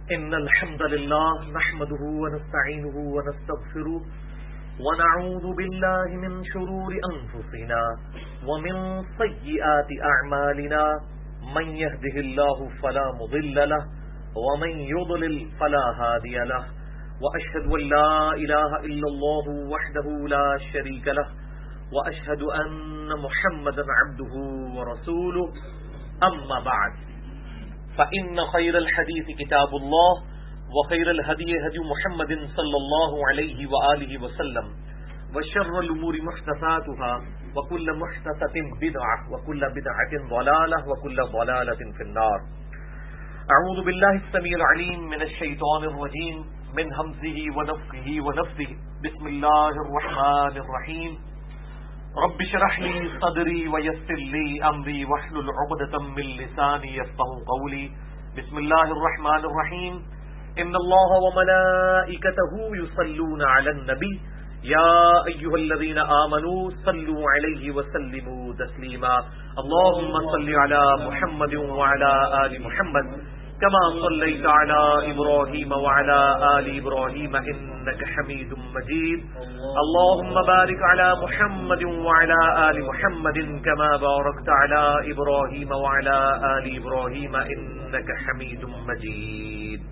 إن الحمد لله نحمده ونستعينه ونستغفره ونعوذ بالله من شرور أنفسنا ومن سيئات أعمالنا من يهده الله فلا مضل له ومن يضلل فلا هادي له وأشهد أن لا إله إلا الله وحده لا شريك له وأشهد أن محمدا عبده ورسوله أما بعد فإن خير الحديث كتاب الله وخير الهدي هدي محمد صلى الله عليه وآله وسلم وشر الأمور محدثاتها وكل محدثة بدعة وكل بدعة ضلالة وكل ضلالة في النار. أعوذ بالله السميع العليم من الشيطان الرجيم من همزه ونفخه ونفثه. بسم الله الرحمن الرحيم. رب اشرح لي صدري ويسر لي أمري واحلل عقدة من لساني يفقهوا قولي. بسم الله الرحمن الرحيم. إن الله وملائكته يصلون على النبي يا أيها الذين آمنوا صلوا عليه وسلموا تسليما. اللهم صل على محمد وعلى آل محمد كما صليت على إبراهيم وعلى آل إبراهيم إنك حميد مجيد. اللهم بارك على محمد وعلى آل محمد كما باركت على إبراهيم وعلى آل إبراهيم إنك حميد مجيد.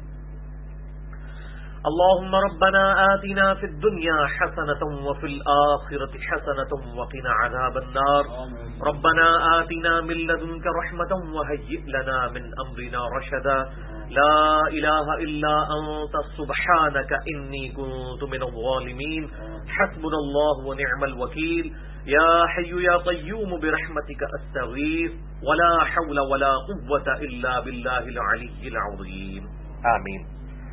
اللهم ربنا آتنا في الدنيا حسنة وفي الآخرة حسنة وقنا عذاب النار. ربنا آتنا من لدنك رحمة وهيئ لنا من أمرنا رشدا. لا إله إلا أنت سبحانك إني كنت من الظالمين. حسبنا الله ونعم الوكيل. يا حي يا قيوم برحمتك أستغيث ولا حول ولا قوة إلا بالله العلي العظيم. آمین.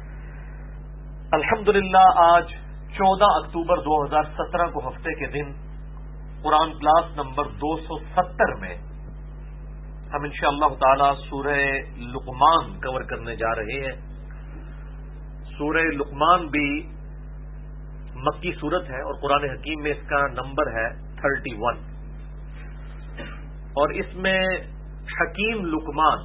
الحمدللہ آج 14 اکتوبر 2017 کو ہفتے کے دن قرآن کلاس نمبر 270 میں ہم انشاءاللہ تعالی سورہ لقمان کور کرنے جا رہے ہیں. سورہ لقمان بھی مکی سورت ہے اور قرآن حکیم میں اس کا نمبر ہے 31 اور اس میں حکیم لقمان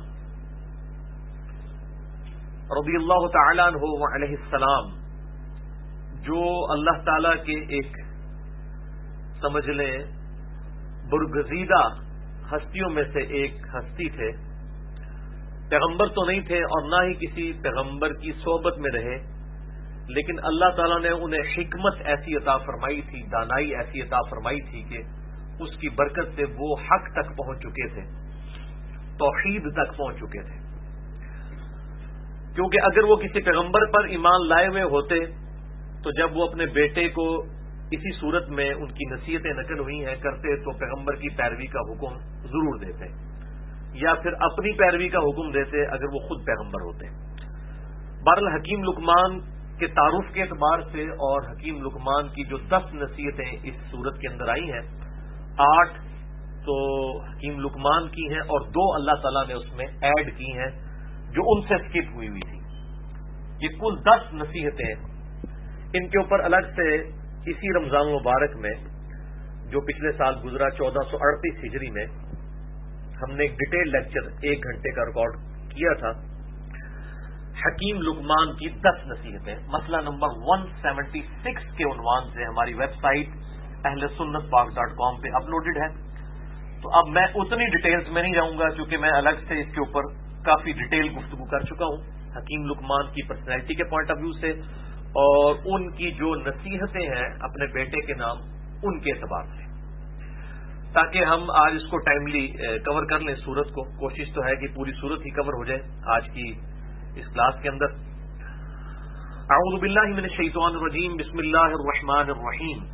رضی اللہ تعالیٰ عنہ علیہ السلام جو اللہ تعالیٰ کے ایک سمجھ لیں برگزیدہ ہستیوں میں سے ایک ہستی تھے. پیغمبر تو نہیں تھے اور نہ ہی کسی پیغمبر کی صحبت میں رہے، لیکن اللہ تعالیٰ نے انہیں حکمت ایسی عطا فرمائی تھی، دانائی ایسی عطا فرمائی تھی کہ اس کی برکت سے وہ حق تک پہنچ چکے تھے، توحید تک پہنچ چکے تھے. کیونکہ اگر وہ کسی پیغمبر پر ایمان لائے ہوئے ہوتے تو جب وہ اپنے بیٹے کو اسی صورت میں ان کی نصیحتیں نقل ہوئی ہیں کرتے تو پیغمبر کی پیروی کا حکم ضرور دیتے یا پھر اپنی پیروی کا حکم دیتے اگر وہ خود پیغمبر ہوتے. بہرحال حکیم لقمان کے تعارف کے اعتبار سے اور حکیم لقمان کی جو 10 نصیحتیں اس صورت کے اندر آئی ہیں، 8 تو حکیم لقمان کی ہیں اور 2 اللہ تعالیٰ نے اس میں ایڈ کی ہیں جو ان سے سکپ ہوئی تھی. یہ کل 10 نصیحتیں ان کے اوپر الگ سے اسی رمضان مبارک میں جو پچھلے سال گزرا 1438 ہجری میں ہم نے ایک ڈیٹیل لیکچر 1 گھنٹے کا ریکارڈ کیا تھا. حکیم لقمان کی 10 نصیحتیں مسئلہ نمبر 176 کے عنوان سے ہماری ویب سائٹ ahlsunnatpak.com پہ اپلوڈڈ ہے. تو اب میں اتنی ڈیٹیلز میں نہیں جاؤں گا کیونکہ میں الگ سے اس کے اوپر کافی ڈیٹیل گفتگو کر چکا ہوں حکیم لقمان کی پرسنالٹی کے پوائنٹ آف ویو سے اور ان کی جو نصیحتیں ہیں اپنے بیٹے کے نام ان کے اعتبار سے، تاکہ ہم آج اس کو ٹائملی کور کر لیں سورت کو. کوشش تو ہے کہ پوری سورت ہی کور ہو جائے آج کی اس کلاس کے اندر. اعوذ باللہ من الشیطان الرجیم. بسم اللہ الرحمن الرحیم.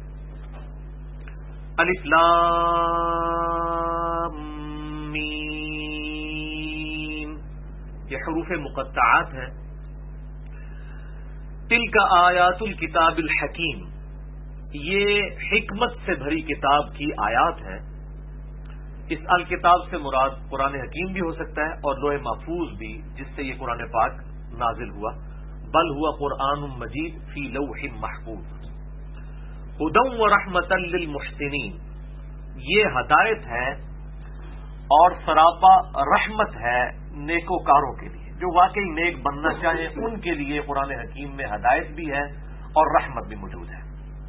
الف لام میم. یہ حروف مقطعات ہیں. تلک آیات الکتاب الحکیم. یہ حکمت سے بھری کتاب کی آیات ہیں. اس الکتاب سے مراد قرآن حکیم بھی ہو سکتا ہے اور لوح محفوظ بھی جس سے یہ قرآن پاک نازل ہوا. بل ہوا قرآن مجید فی لوح محفوظ. ہدی و رحمۃ للمحسنین. یہ ہدایت ہے اور سراپا رحمت ہے نیکوکاروں کے لیے. جو واقعی نیک بننا چاہیں ان کے لیے قرآن حکیم میں ہدایت بھی ہے اور رحمت بھی موجود ہے۔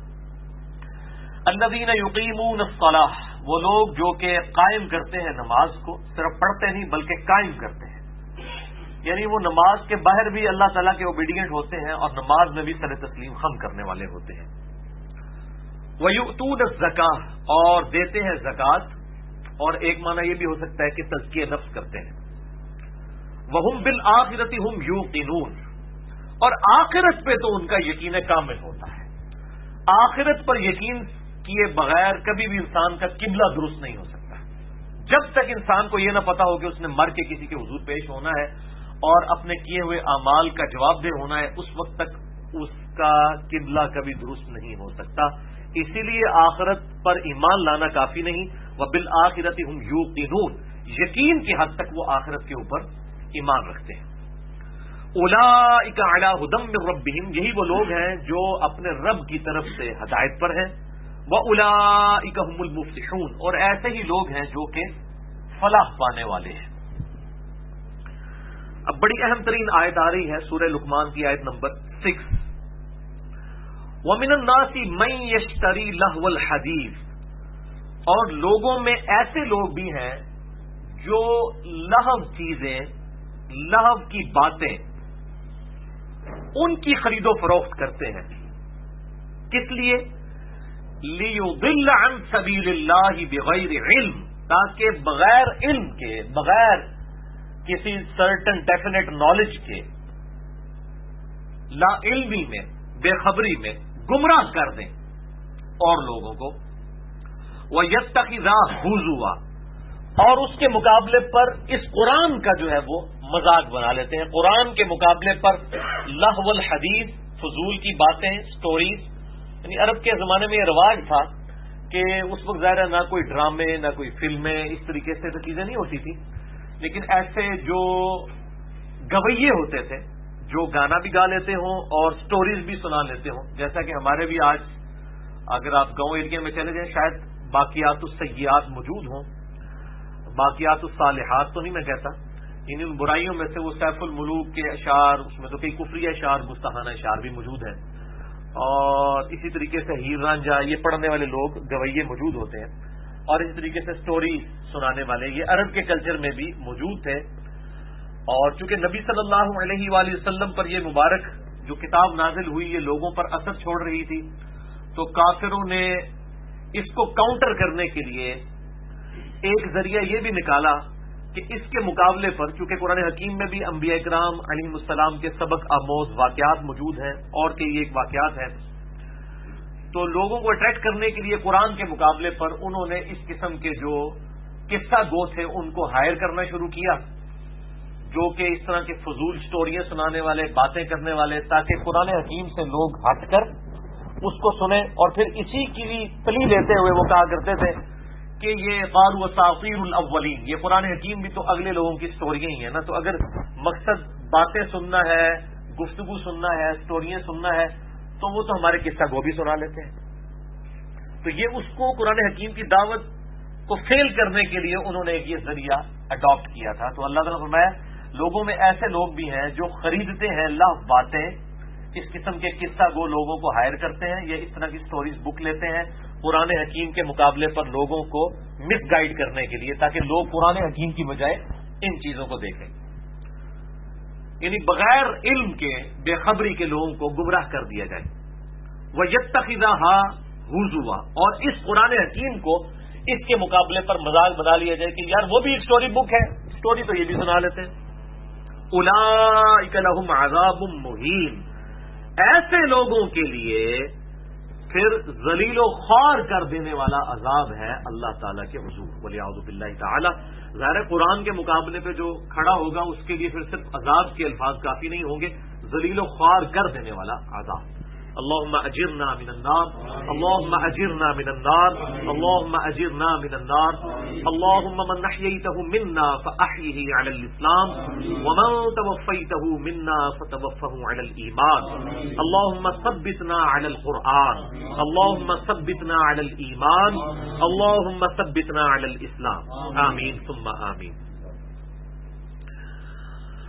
الذین یقیمون الصلاۃ، وہ لوگ جو کہ قائم کرتے ہیں نماز کو، صرف پڑھتے نہیں بلکہ قائم کرتے ہیں، یعنی وہ نماز کے باہر بھی اللہ تعالیٰ کے اوبیڈینٹ ہوتے ہیں اور نماز میں بھی سر تسلیم خم کرنے والے ہوتے ہیں۔ وَيُؤْتُونَ الزَّكَاةَ، اور دیتے ہیں زکوٰۃ، اور ایک معنی یہ بھی ہو سکتا ہے کہ تزکیہ نفس کرتے ہیں۔ وَهُمْ بِالْآخِرَةِ هُمْ يُوقِنُونَ، اور آخرت پہ تو ان کا یقین کامل ہوتا ہے۔ آخرت پر یقین کیے بغیر کبھی بھی انسان کا قبلہ درست نہیں ہو سکتا۔ جب تک انسان کو یہ نہ پتا ہو کہ اس نے مر کے کسی کے حضور پیش ہونا ہے اور اپنے کیے ہوئے اعمال کا جواب دہ ہونا ہے، اس وقت تک اس کا قبلہ کبھی درست نہیں ہو سکتا۔ اسی لیے آخرت پر ایمان لانا کافی نہیں، وَبِالْآخِرَةِ هُمْ يُوقِنُونَ، یقین کی حد تک وہ آخرت کے اوپر ایمان رکھتے ہیں۔ اولئک علی ھدی من ربہم، یہی وہ لوگ ہیں جو اپنے رب کی طرف سے ہدایت پر ہیں۔ وَأُولَئِکَ هُمُ الْمُفْلِحُونَ، اور ایسے ہی لوگ ہیں جو کہ فلاح پانے والے ہیں۔ اب بڑی اہم ترین آیت آ رہی ہے سورہ لقمان کی آیت نمبر 6۔ وَمِنَ النَّاسِ مَن يَشْتَرِي لَهْوَ الْحَدِيثِ، اور لوگوں میں ایسے لوگ بھی ہیں جو لہو چیزیں، لہو کی باتیں، ان کی خرید و فروخت کرتے ہیں۔ کس لیے؟ لِيُضِلَّ عَن سَبِيلِ اللَّهِ بِغَيْرِ عِلْمٍ، تاکہ بغیر علم کے، بغیر کسی سرٹن ڈیفینیٹ نالج کے، لا علمی میں، بے خبری میں گمراہ کر دیں اور لوگوں کو۔ وَيَتَّخِذَهُ هُزُوًا، اور اس کے مقابلے پر اس قرآن کا جو ہے وہ مذاق بنا لیتے ہیں۔ قرآن کے مقابلے پر لہو الحدیث، فضول کی باتیں، سٹوریز، یعنی عرب کے زمانے میں یہ رواج تھا کہ اس وقت ظاہر ہے نہ کوئی ڈرامے، نہ کوئی فلمیں، اس طریقے سے تو چیزیں نہیں ہوتی تھی، لیکن ایسے جو گویے ہوتے تھے جو گانا بھی گا لیتے ہوں اور سٹوریز بھی سنا لیتے ہوں، جیسا کہ ہمارے بھی آج اگر آپ گاؤں ایریا میں چلے جائیں شاید باقیات السیئات موجود ہوں، باقیات الصالحات تو نہیں میں کہتا، ان برائیوں میں سے وہ سیف الملوک کے اشعار، اس میں تو کئی کفری اشعار، گستاخانہ اشعار بھی موجود ہیں، اور اسی طریقے سے ہیر رانجھا یہ پڑھنے والے لوگ گویے موجود ہوتے ہیں، اور اسی طریقے سے سٹوری سنانے والے یہ عرب کے کلچر میں بھی موجود تھے۔ اور چونکہ نبی صلی اللہ علیہ وآلہ وسلم پر یہ مبارک جو کتاب نازل ہوئی یہ لوگوں پر اثر چھوڑ رہی تھی، تو کافروں نے اس کو کاؤنٹر کرنے کے لیے ایک ذریعہ یہ بھی نکالا کہ اس کے مقابلے پر، چونکہ قرآن حکیم میں بھی انبیاء کرام علیہم السلام کے سبق آموز واقعات موجود ہیں اور کئی ایک واقعات ہیں، تو لوگوں کو اٹریکٹ کرنے کے لیے قرآن کے مقابلے پر انہوں نے اس قسم کے جو قصہ گو تھے ان کو ہائر کرنا شروع کیا، جو کہ اس طرح کے فضول سٹوریاں سنانے والے، باتیں کرنے والے، تاکہ قرآن حکیم سے لوگ ہٹ کر اس کو سنیں، اور پھر اسی کی پلی لیتے ہوئے وہ کہا کرتے تھے کہ یہ قالوا اساطیر الاولین، یہ قرآن حکیم بھی تو اگلے لوگوں کی سٹوریاں ہی ہیں نا، تو اگر مقصد باتیں سننا ہے، گفتگو سننا ہے، سٹوریاں سننا ہے، تو وہ تو ہمارے قصہ گو بھی سنا لیتے ہیں۔ تو یہ اس کو قرآن حکیم کی دعوت کو فیل کرنے کے لیے انہوں نے ایک یہ ذریعہ اڈاپٹ کیا تھا۔ تو اللہ تعالیٰ نے فرمایا لوگوں میں ایسے لوگ بھی ہیں جو خریدتے ہیں لہو باتیں، اس قسم کے قصہ گو لوگوں کو ہائر کرتے ہیں، یا اس طرح کی سٹوریز بک لیتے ہیں قرآن حکیم کے مقابلے پر لوگوں کو مس گائیڈ کرنے کے لیے، تاکہ لوگ قرآن حکیم کی بجائے ان چیزوں کو دیکھیں، یعنی بغیر علم کے، بے خبری کے لوگوں کو گمراہ کر دیا جائے۔ وَيَتَّخِذَهَا ہُزُوًا، اور اس قرآن حکیم کو اس کے مقابلے پر مذاق بنا لیا جائے کہ یار وہ بھی ایک سٹوری بک ہے، سٹوری تو یہ بھی سنا لیتے ہیں۔ اولئک لہم عذاب مہین، ایسے لوگوں کے لیے پھر ذلیل و خوار کر دینے والا عذاب ہے اللہ تعالیٰ کے حضور، والیعوذ باللہ تعالی۔ ظاہر قرآن کے مقابلے پہ جو کھڑا ہوگا اس کے لیے پھر صرف عذاب کے الفاظ کافی نہیں ہوں گے، ذلیل و خوار کر دینے والا عذاب۔ اللهم اجرنا من النار، اللهم اجرنا من النار، اللهم اجرنا من النار، اللهم من احييته منا فاحيه على الاسلام ومن توفيته منا فتوفه على الايمان، اللهم ثبتنا على القرآن، اللهم ثبتنا على الايمان، اللهم ثبتنا على الاسلام، آمین ثم آمین۔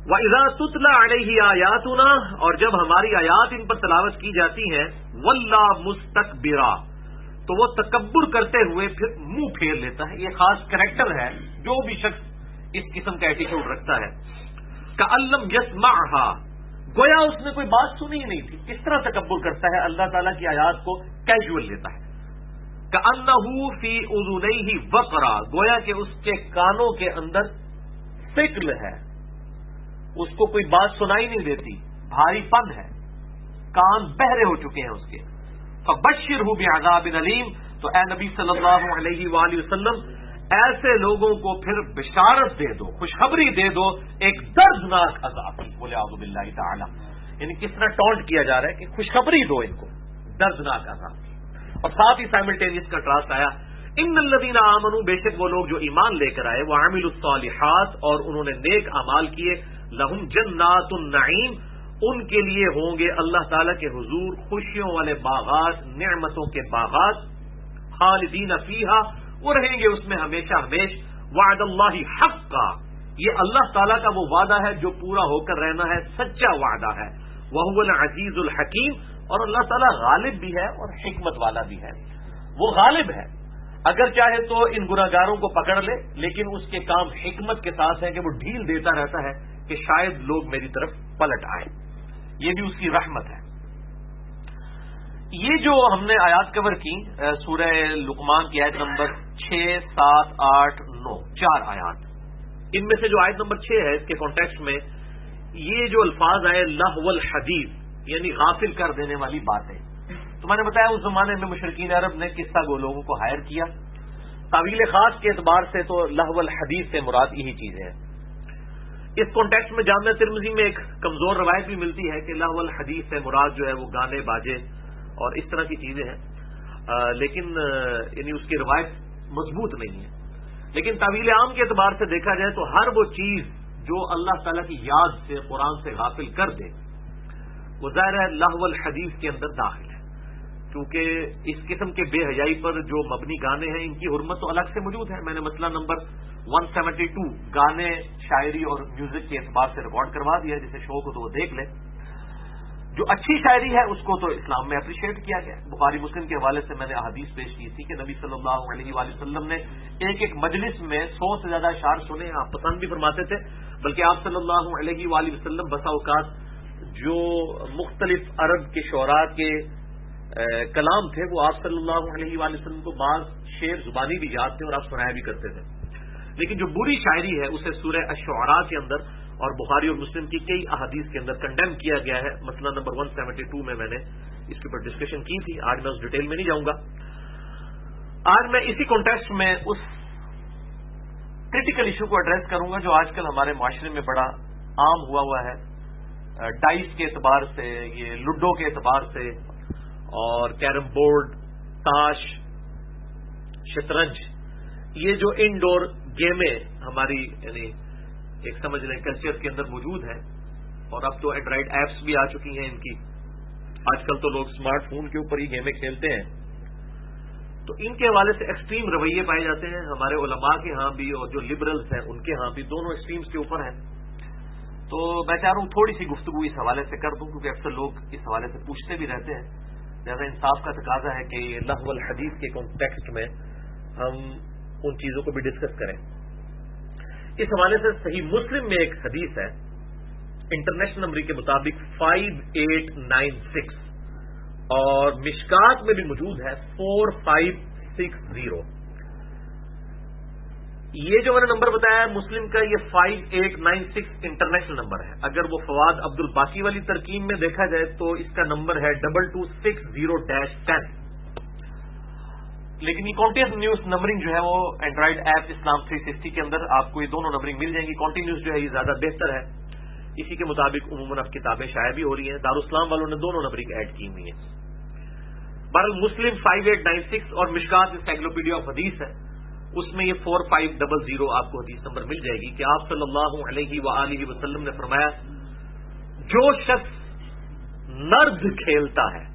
وَإِذَا تُتْلَى عَلَيْهِ آيَاتُنَا، اور جب ہماری آیات ان پر تلاوت کی جاتی ہیں، وَلَّى مُسْتَكْبِرًا، تو وہ تکبر کرتے ہوئے پھر منہ پھیر لیتا ہے. یہ خاص کریکٹر ہے جو بھی شخص اس قسم کا ایٹیٹیوڈ رکھتا ہے. كَأَن لَّمْ يَسْمَعْهَا، گویا اس نے کوئی بات سنی ہی نہیں تھی. کس طرح تکبر کرتا ہے؟ اللہ تعالیٰ کی آیات کو کیجول لیتا ہے. كَأَنَّهُ فِي أُذُنَيْهِ وَقْرًا، گویا کہ اس کے کانوں کے اندر ثقل ہے، اس کو کوئی بات سنائی نہیں دیتی، بھاری پن ہے، کان بہرے ہو چکے ہیں اس کے. فَبَشِّرْهُ بِعَذَابٍ أَلِيمٍ، تو اے نبی صلی اللہ علیہ وآلہ وسلم ایسے لوگوں کو پھر بشارت دے دو، خوشخبری دے دو ایک دردناک عذاب کی. بولے اعوذ باللہ تعالی، یعنی کس طرح ٹونٹ کیا جا رہا ہے کہ خوشخبری دو ان کو دردناک عذاب کی. اور ساتھ ہی سائملٹینیس کا ٹراس آیا، ان الذین آمنوا، بے شک وہ لوگ جو ایمان لے کر آئے، وعملوا الصالحات، اور انہوں نے نیک اعمال کیے، لہم جنات النعیم، ان کے لیے ہوں گے اللہ تعالیٰ کے حضور خوشیوں والے باغات، نعمتوں کے باغات، خالدین فیہا، وہ رہیں گے اس میں ہمیشہ ہمیش. وعد اللہ حقا، یہ اللہ تعالیٰ کا وہ وعدہ ہے جو پورا ہو کر رہنا ہے، سچا وعدہ ہے. وہو العزیز الحکیم، اور اللہ تعالیٰ غالب بھی ہے اور حکمت والا بھی ہے. وہ غالب ہے، اگر چاہے تو ان گناہگاروں کو پکڑ لے، لیکن اس کے کام حکمت کے ساتھ ہے کہ وہ ڈھیل دیتا رہتا ہے کہ شاید لوگ میری طرف پلٹ آئے. یہ بھی اس کی رحمت ہے. یہ جو ہم نے آیات کور کی، سورہ لقمان کی آیت نمبر 6، 7، 8، 9، 4 آیات، ان میں سے جو آیت نمبر 6 ہے اس کے کانٹیکسٹ میں یہ جو الفاظ آئے لہو الحدیث، یعنی غافل کر دینے والی باتیں. تو میں نے بتایا اس زمانے میں مشرکین عرب نے قصہ گو لوگوں کو ہائر کیا. تعویل خاص کے اعتبار سے تو لہو الحدیث سے مراد یہی چیزیں ہیں. اس کانٹیکسٹ میں جامعہ ترمذی میں ایک کمزور روایت بھی ملتی ہے کہ لہو الحدیث سے مراد جو ہے وہ گانے باجے اور اس طرح کی چیزیں ہیں، لیکن یعنی اس کی روایت مضبوط نہیں ہے. لیکن تعویل عام کے اعتبار سے دیکھا جائے تو ہر وہ چیز جو اللہ تعالیٰ کی یاد سے، قرآن سے غافل کر دے، وہ ظاہر ہے لہو الحدیث کے اندر داخل ہے. کیونکہ اس قسم کے بے حیائی پر جو مبنی گانے ہیں ان کی حرمت تو الگ سے موجود ہے. میں نے مسئلہ نمبر 172 گانے، شاعری اور میوزک کے اعتبار سے ریکارڈ کروا دیا، جسے شوق ہو تو وہ دیکھ لے. جو اچھی شاعری ہے اس کو تو اسلام میں اپریشیٹ کیا گیا. بخاری مسلم کے حوالے سے میں نے احادیث پیش کی تھی کہ نبی صلی اللہ علیہ وآلہ وسلم نے ایک ایک مجلس میں 100 سے زیادہ اشعار سنے، آپ پسند بھی فرماتے تھے. بلکہ آپ صلی اللہ علیہ وآلہ وسلم بسا اوقات جو مختلف عرب کے شعراء کے کلام تھے وہ آپ صلی اللہ علیہ وآلہ وسلم کو بعض شعر زبانی بھی یاد تھے اور آپ سنایا بھی کرتے تھے. لیکن جو بری شاعری ہے اسے سورہ الشعراء کے اندر اور بخاری اور مسلم کی کئی احادیث کے اندر کنڈیم کیا گیا ہے. مسئلہ نمبر 172 میں نے اس کے اوپر ڈسکشن کی تھی. آج میں اس ڈیٹیل میں نہیں جاؤں گا. آج میں اسی کانٹیکسٹ میں اس کریٹیکل ایشو کو ایڈریس کروں گا جو آج کل ہمارے معاشرے میں بڑا عام ہوا ہے. ڈائس کے اعتبار سے، یہ لوڈو کے اعتبار سے، اور کیرم بورڈ، تاش، شطرنج، یہ جو انڈور گیمیں ہماری یعنی ایک سمجھ لیں کلچر کے اندر موجود ہیں. اور اب تو اینڈرائڈ ایپس بھی آ چکی ہیں ان کی. آج کل تو لوگ اسمارٹ فون کے اوپر ہی گیمیں کھیلتے ہیں. تو ان کے حوالے سے ایکسٹریم رویے پائے جاتے ہیں ہمارے علماء کے ہاں بھی اور جو لبرلز ہیں ان کے ہاں بھی، دونوں ایکسٹریمز کے اوپر ہیں. تو میں چاہ رہا ہوں تھوڑی سی گفتگو اس حوالے سے کر دوں، کیونکہ اکثر لوگ اس حوالے سے پوچھتے بھی رہتے ہیں. لہذا انصاف کا تقاضا ہے کہ یہ لہو الحدیث کے کانٹیکسٹ میں ہم ان چیزوں کو بھی ڈسکس کریں. اس حوالے سے صحیح مسلم میں ایک حدیث ہے انٹرنیشنل نمبر کے مطابق 5896 اور مشکات میں بھی موجود ہے 4560. یہ جو میں نے نمبر بتایا ہے مسلم کا، یہ 5896 انٹرنیشنل نمبر ہے. اگر وہ فواد عبد الباقی والی ترکیب میں دیکھا جائے تو اس کا نمبر ہے 2260-10. لیکن یہ کانٹینیوس نمبرنگ جو ہے وہ اینڈرائڈ ایپ اسلام 360 کے اندر آپ کو یہ دونوں نمبرنگ مل جائیں گی. کانٹینیوس جو ہے یہ زیادہ بہتر ہے. اسی کے مطابق عموماً اب کتابیں شائع بھی ہو رہی ہیں. دارالاسلام والوں نے دونوں نمبرنگ ایڈ کی ہوئی ہیں. بہرحال مسلم 5896 اور مشکات انسائکلوپیڈیا آف حدیث ہے، اس میں یہ 4500 آپ کو حدیث نمبر مل جائے گی کہ آپ صلی اللہ علیہ وآلہ وسلم نے فرمایا جو شخص نرد کھیلتا ہے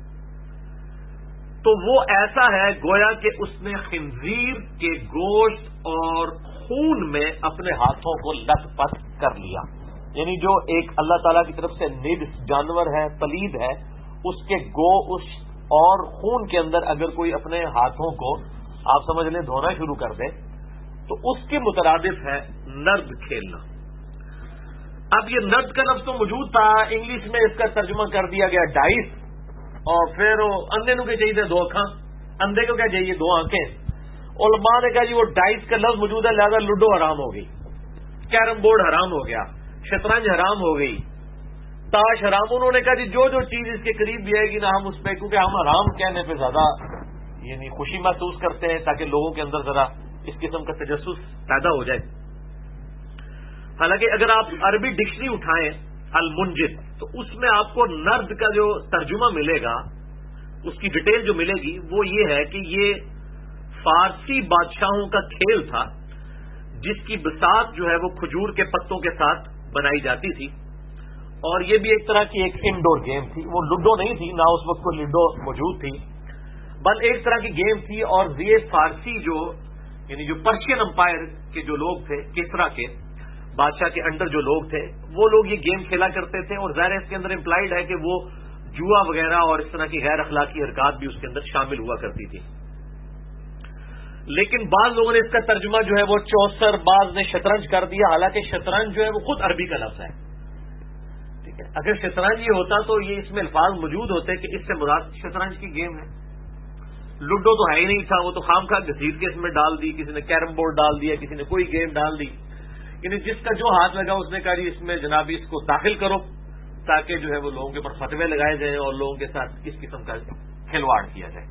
تو وہ ایسا ہے گویا کہ اس نے خنزیر کے گوشت اور خون میں اپنے ہاتھوں کو لت پت کر لیا. یعنی جو ایک اللہ تعالیٰ کی طرف سے نجس جانور ہے، پلید ہے، اس کے اس اور خون کے اندر اگر کوئی اپنے ہاتھوں کو آپ سمجھ لیں دھونا شروع کر دے تو اس کے مترادف ہے نرد کھیلنا۔ اب یہ نرد کا لفظ تو موجود تھا، انگلش میں اس کا ترجمہ کر دیا گیا ڈائس، اور پھر اندھے کو کیا چاہیے 2 آنکھاں، اندھے کو کیا چاہیے 2 آنکھیں۔ علماء نے کہا جی وہ ڈائس کا لفظ موجود ہے لہذا لوڈو حرام ہو گئی، کیرم بورڈ حرام ہو گیا، شطرنج حرام ہو گئی، تاش حرام۔ انہوں نے کہا جی جو چیز اس کے قریب بھی آئے گی نا ہم اس پہ، کیونکہ ہم حرام کہنے پہ زیادہ یعنی خوشی محسوس کرتے ہیں تاکہ لوگوں کے اندر ذرا اس قسم کا تجسس پیدا ہو جائے۔ حالانکہ اگر آپ عربی ڈکشنری اٹھائیں المنجد تو اس میں آپ کو نرد کا جو ترجمہ ملے گا، اس کی ڈیٹیل جو ملے گی وہ یہ ہے کہ یہ فارسی بادشاہوں کا کھیل تھا جس کی بساط جو ہے وہ کھجور کے پتوں کے ساتھ بنائی جاتی تھی، اور یہ بھی ایک طرح کی ایک انڈور گیم تھی۔ وہ لوڈو نہیں تھی، نہ اس وقت کو لوڈو موجود تھی، بل ایک طرح کی گیم تھی۔ اور یہ فارسی یعنی جو پرشین امپائر کے جو لوگ تھے، کسرا کے بادشاہ کے انڈر جو لوگ تھے، وہ لوگ یہ گیم کھیلا کرتے تھے، اور ظاہر اس کے اندر امپلائڈ ہے کہ وہ جوا وغیرہ اور اس طرح کی غیر اخلاقی حرکات بھی اس کے اندر شامل ہوا کرتی تھی۔ لیکن بعض لوگوں نے اس کا ترجمہ جو ہے وہ چوسر، بعض نے شطرنج کر دیا، حالانکہ شطرنج جو ہے وہ خود عربی کا لفظ ہے، ٹھیک ہے۔ اگر شطرنج یہ ہوتا تو یہ اس میں الفاظ موجود ہوتے کہ اس سے مراد شطرنج کی گیم ہے۔ لوڈو تو ہے ہی نہیں تھا، وہ تو خام خواہ گھسیٹ کے اس میں ڈال دی، کسی نے کیرم بورڈ ڈال دیا، کسی نے کوئی گیم ڈال دی، یعنی جس کا جو ہاتھ لگا اس نے کہا جی اس میں جناب اس کو داخل کرو تاکہ جو ہے وہ لوگوں کے اوپر فتوے لگائے جائیں اور لوگوں کے ساتھ کس قسم کا کھلواڑ کیا جائے۔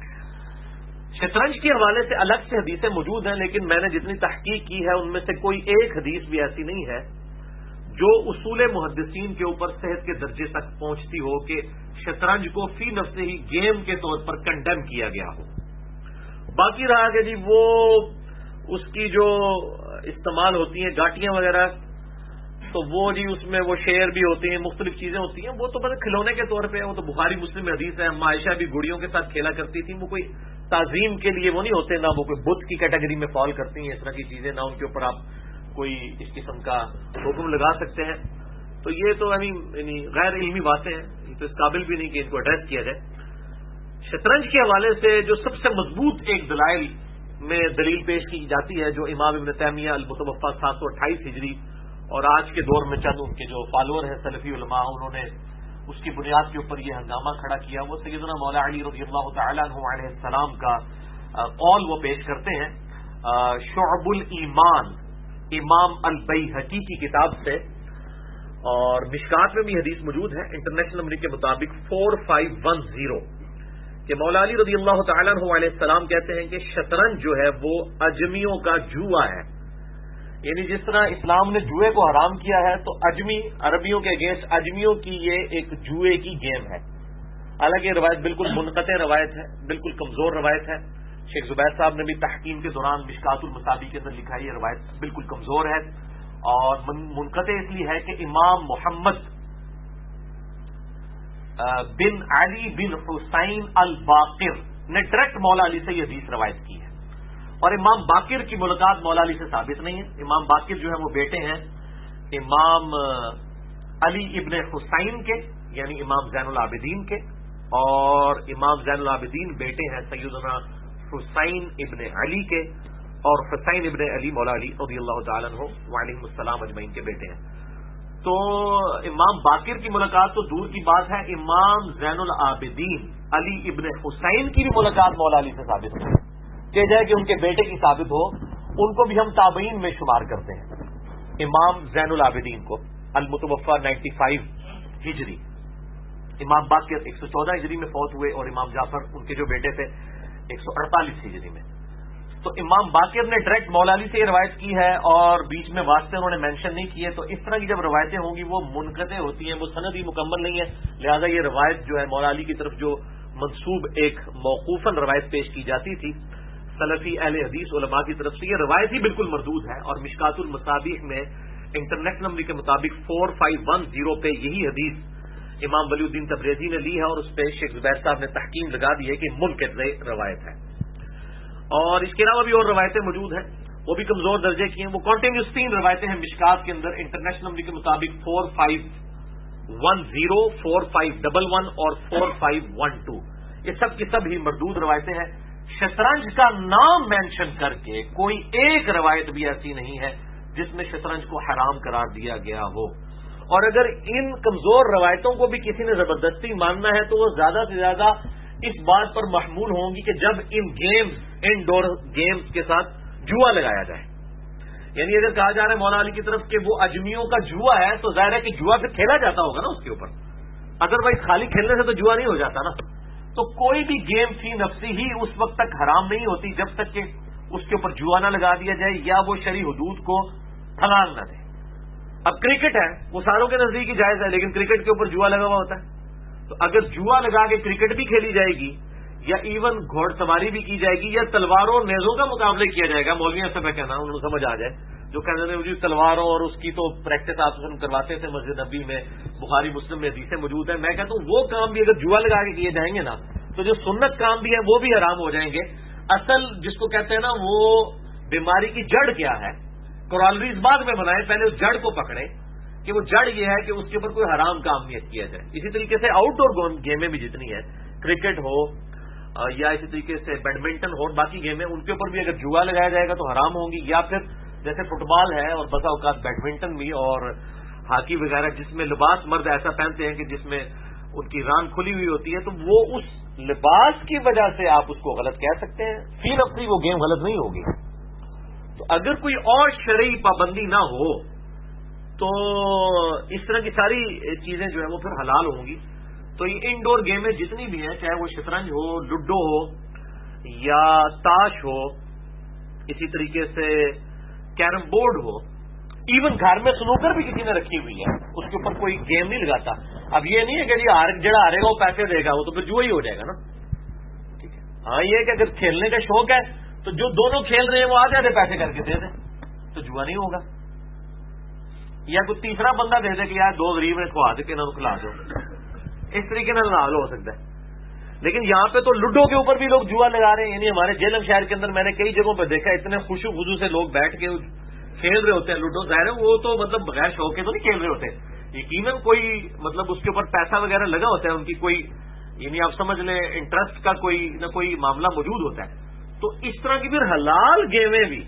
شطرنج کے حوالے سے الگ سے حدیثیں موجود ہیں، لیکن میں نے جتنی تحقیق کی ہے ان میں سے کوئی ایک حدیث بھی ایسی نہیں ہے جو اصول محدثین کے اوپر صحت کے درجے تک پہنچتی ہو کہ شطرنج کو فی نفسہ ہی گیم کے طور پر کنڈیم کیا گیا ہو۔ باقی رہا کہ جی وہ اس کی جو استعمال ہوتی ہیں گاٹیاں وغیرہ، تو وہ جی اس میں وہ شیر بھی ہوتے ہیں، مختلف چیزیں ہوتی ہیں، وہ تو بس کھلونے کے طور پہ، وہ تو بخاری مسلم میں حدیث ہے، عائشہ بھی گڑیوں کے ساتھ کھیلا کرتی تھی، وہ کوئی تعظیم کے لیے وہ نہیں ہوتے، نہ وہ کوئی بت کی کیٹیگری میں فال کرتی ہیں اس طرح کی چیزیں، نہ ان کے اوپر آپ کوئی اس قسم کا حکم لگا سکتے ہیں۔ تو یہ تو یعنی غیر علمی باتیں ہیں، یہ تو اس قابل بھی نہیں کہ ان کو ایڈریس کیا جائے۔ شطرنج کے حوالے سے جو سب سے مضبوط ایک دلائل میں دلیل پیش کی جاتی ہے، جو امام ابن تیمیہ المتوفی 728 ہجری اور آج کے دور میں چند ان کے جو فالوور ہیں سلفی علماء، انہوں نے اس کی بنیاد کے اوپر یہ ہنگامہ کھڑا کیا، وہ سیدنا مولا علی رضی اللہ تعالیٰ عنہ علیہ السلام کا قول وہ پیش کرتے ہیں شعب الایمان امام البیہقی کی کتاب سے، اور مشکات میں بھی حدیث موجود ہے انٹرنیشنل نمبر کے مطابق 4510 کہ مولا علی رضی اللہ تعالیٰ عنہ علیہ السلام کہتے ہیں کہ شطرنج جو ہے وہ اجمیوں کا جوا ہے، یعنی جس طرح اسلام نے جوئے کو حرام کیا ہے تو اجمی عربیوں کے اگینسٹ اجمیوں کی یہ ایک جوئے کی گیم ہے۔ حالانکہ یہ روایت بالکل منقطع روایت ہے، بالکل کمزور روایت ہے۔ شیخ زبیر صاحب نے بھی تحقیم کے دوران مشکات المصابیح کے اندر لکھا ہے یہ روایت بالکل کمزور ہے، اور منقطع اس لیے ہے کہ امام محمد بن علی بن حسین الباقر نے ڈائریکٹ مولا علی سے یہ حدیث روایت کی ہے، اور امام باقر کی ملاقات مولا علی سے ثابت نہیں ہے۔ امام باقر جو ہے وہ بیٹے ہیں امام علی ابن حسین کے، یعنی امام زین العابدین کے، اور امام زین العابدین بیٹے ہیں سیدنا حسین ابن علی کے، اور حسین ابن علی مولا علی رضی اللہ تعالیٰ عنہ وعلیہم السلام اجمعین کے بیٹے ہیں۔ تو امام باقر کی ملاقات تو دور کی بات ہے، امام زین العابدین علی ابن حسین کی بھی ملاقات مولا علی سے ثابت ہے، کہ جائے کہ ان کے بیٹے کی ثابت ہو، ان کو بھی ہم تابعین میں شمار کرتے ہیں۔ امام زین العابدین کو المتوفی 95 ہجری، امام باقر 114 ہجری میں فوت ہوئے، اور امام جعفر ان کے جو بیٹے تھے 148 ہجری میں۔ تو امام باقر نے ڈائریکٹ مولا علی سے یہ روایت کی ہے، اور بیچ میں واسطے انہوں نے مینشن نہیں کیے، تو اس طرح کی جب روایتیں ہوں گی وہ منقطع ہوتی ہیں، وہ سند ہی مکمل نہیں ہے، لہذا یہ روایت جو ہے مولا علی کی طرف جو منسوب ایک موقوفاً روایت پیش کی جاتی تھی سلفی اہل حدیث علماء کی طرف سے، یہ روایت ہی بالکل مردود ہے، اور مشکات المصابیح میں انٹرنیشنل نمبر کے مطابق 4510 پہ یہی حدیث امام ولی الدین تبریزی نے لی ہے، اور اس پہ شیخ زبیر صاحب نے تحکیم لگا دی ہے کہ منقطع روایت ہے۔ اور اس کے علاوہ بھی اور روایتیں موجود ہیں، وہ بھی کمزور درجے کی ہیں. وہ کنٹینیوس 3 روایتیں ہیں مشکات کے اندر انٹرنیشنل نمبر کے مطابق 4510 4511 اور 4512. یہ سب کی سب ہی مردود روایتیں ہیں. شطرنج کا نام مینشن کر کے کوئی ایک روایت بھی ایسی نہیں ہے جس میں شطرنج کو حرام قرار دیا گیا ہو. اور اگر ان کمزور روایتوں کو بھی کسی نے زبردستی ماننا ہے تو وہ زیادہ سے زیادہ اس بات پر محمول ہوں گی کہ جب ان گیمز انڈور گیمز کے ساتھ جوا لگایا جائے. یعنی اگر کہا جا رہا ہے مولا علی کی طرف کہ وہ اجمیوں کا جوا ہے تو ظاہر ہے کہ جوا پھر کھیلا جاتا ہوگا نا اس کے اوپر. ادروائز خالی کھیلنے سے تو جوا نہیں ہو جاتا نا. تو کوئی بھی گیم فی نفسی ہی اس وقت تک حرام نہیں ہوتی جب تک کہ اس کے اوپر جوا نہ لگا دیا جائے یا وہ شرعی حدود کو پھلانگ نہ دے. اب کرکٹ ہے وہ ساروں کے نزدیک ہی جائز ہے لیکن کرکٹ کے اوپر جوا لگا ہوا ہوتا ہے. تو اگر جوا لگا کے کرکٹ بھی کھیلی جائے گی یا ایون گھوڑ سواری بھی کی جائے گی یا تلواروں اور نیزوں کا مقابلہ کیا جائے گا, مولویوں سے میں کہنا انہوں نے سمجھ آ جائے جو کہتے ہیں مجھے تلواروں اور اس کی تو پریکٹس آپ کرواتے تھے مسجد نبی میں, بخاری مسلم میں حدیثیں موجود ہیں. میں کہتا ہوں وہ کام بھی اگر جوا لگا کے کیے جائیں گے نا تو جو سنت کام بھی ہے وہ بھی حرام ہو جائیں گے. اصل جس کو کہتے ہیں نا وہ بیماری کی جڑ کیا ہے, کورالریز بعد میں بنائیں, پہلے اس جڑ کو پکڑیں کہ وہ جڑ یہ ہے کہ اس کے اوپر کوئی حرام کام نہیں کیا جائے. اسی طریقے سے آؤٹ ڈور گیمیں بھی جتنی ہیں, کرکٹ ہو یا اسی طریقے سے بیڈمنٹن ہو, باقی گیمیں ان کے اوپر بھی اگر جوا لگایا جائے گا تو حرام ہوں گی. یا پھر جیسے فٹ بال ہے اور بسا اوقات بیڈمنٹن بھی اور ہاکی وغیرہ جس میں لباس مرد ایسا پہنتے ہیں کہ جس میں ان کی ران کھلی ہوئی ہوتی ہے تو وہ اس لباس کی وجہ سے آپ اس کو غلط کہہ سکتے ہیں. فی نفسی وہ گیم غلط نہیں ہوگی. تو اگر کوئی اور شرعی پابندی نہ ہو تو اس طرح کی ساری چیزیں جو ہیں وہ پھر حلال ہوں گی. تو یہ انڈور گیمیں جتنی بھی ہیں چاہے وہ شطرنج ہو, لوڈو ہو یا تاش ہو, اسی طریقے سے کیرم بورڈ ہو, ایون گھر میں سنوکر بھی کسی نے رکھی ہوئی ہے اس کے اوپر کوئی گیم نہیں لگاتا. اب یہ نہیں ہے کہ جڑا ہارے گا وہ پیسے دے گا, وہ تو پھر جوا ہی ہو جائے گا نا. ٹھیک ہے, ہاں یہ کہ اگر کھیلنے کا شوق ہے تو جو دونوں کھیل رہے ہیں وہ آدھے آدھے پیسے کر کے دے دیں تو جوا نہیں ہوگا. یا کوئی تیسرا بندہ دے دے کہ یار 2 غریب ہیں کھوا دے کے نہ کھلا دو, اس طریقے سے حل ہو سکتا ہے. لیکن یہاں پہ تو لوڈو کے اوپر بھی لوگ جوا لگا رہے ہیں. یعنی ہمارے جیلم شہر کے اندر میں نے کئی جگہوں پہ دیکھا اتنے خوشو خزو سے لوگ بیٹھ کے کھیل رہے ہوتے ہیں لوڈو. ظاہر ہے وہ تو مطلب بغیر شوق کے تو نہیں کھیل رہے ہوتے, یقیناً کوئی مطلب اس کے اوپر پیسہ وغیرہ لگا ہوتا ہے, ان کی کوئی یعنی آپ سمجھ لیں انٹرسٹ کا کوئی نہ کوئی معاملہ موجود ہوتا ہے. تو اس طرح کی پھر حلال گیمیں بھی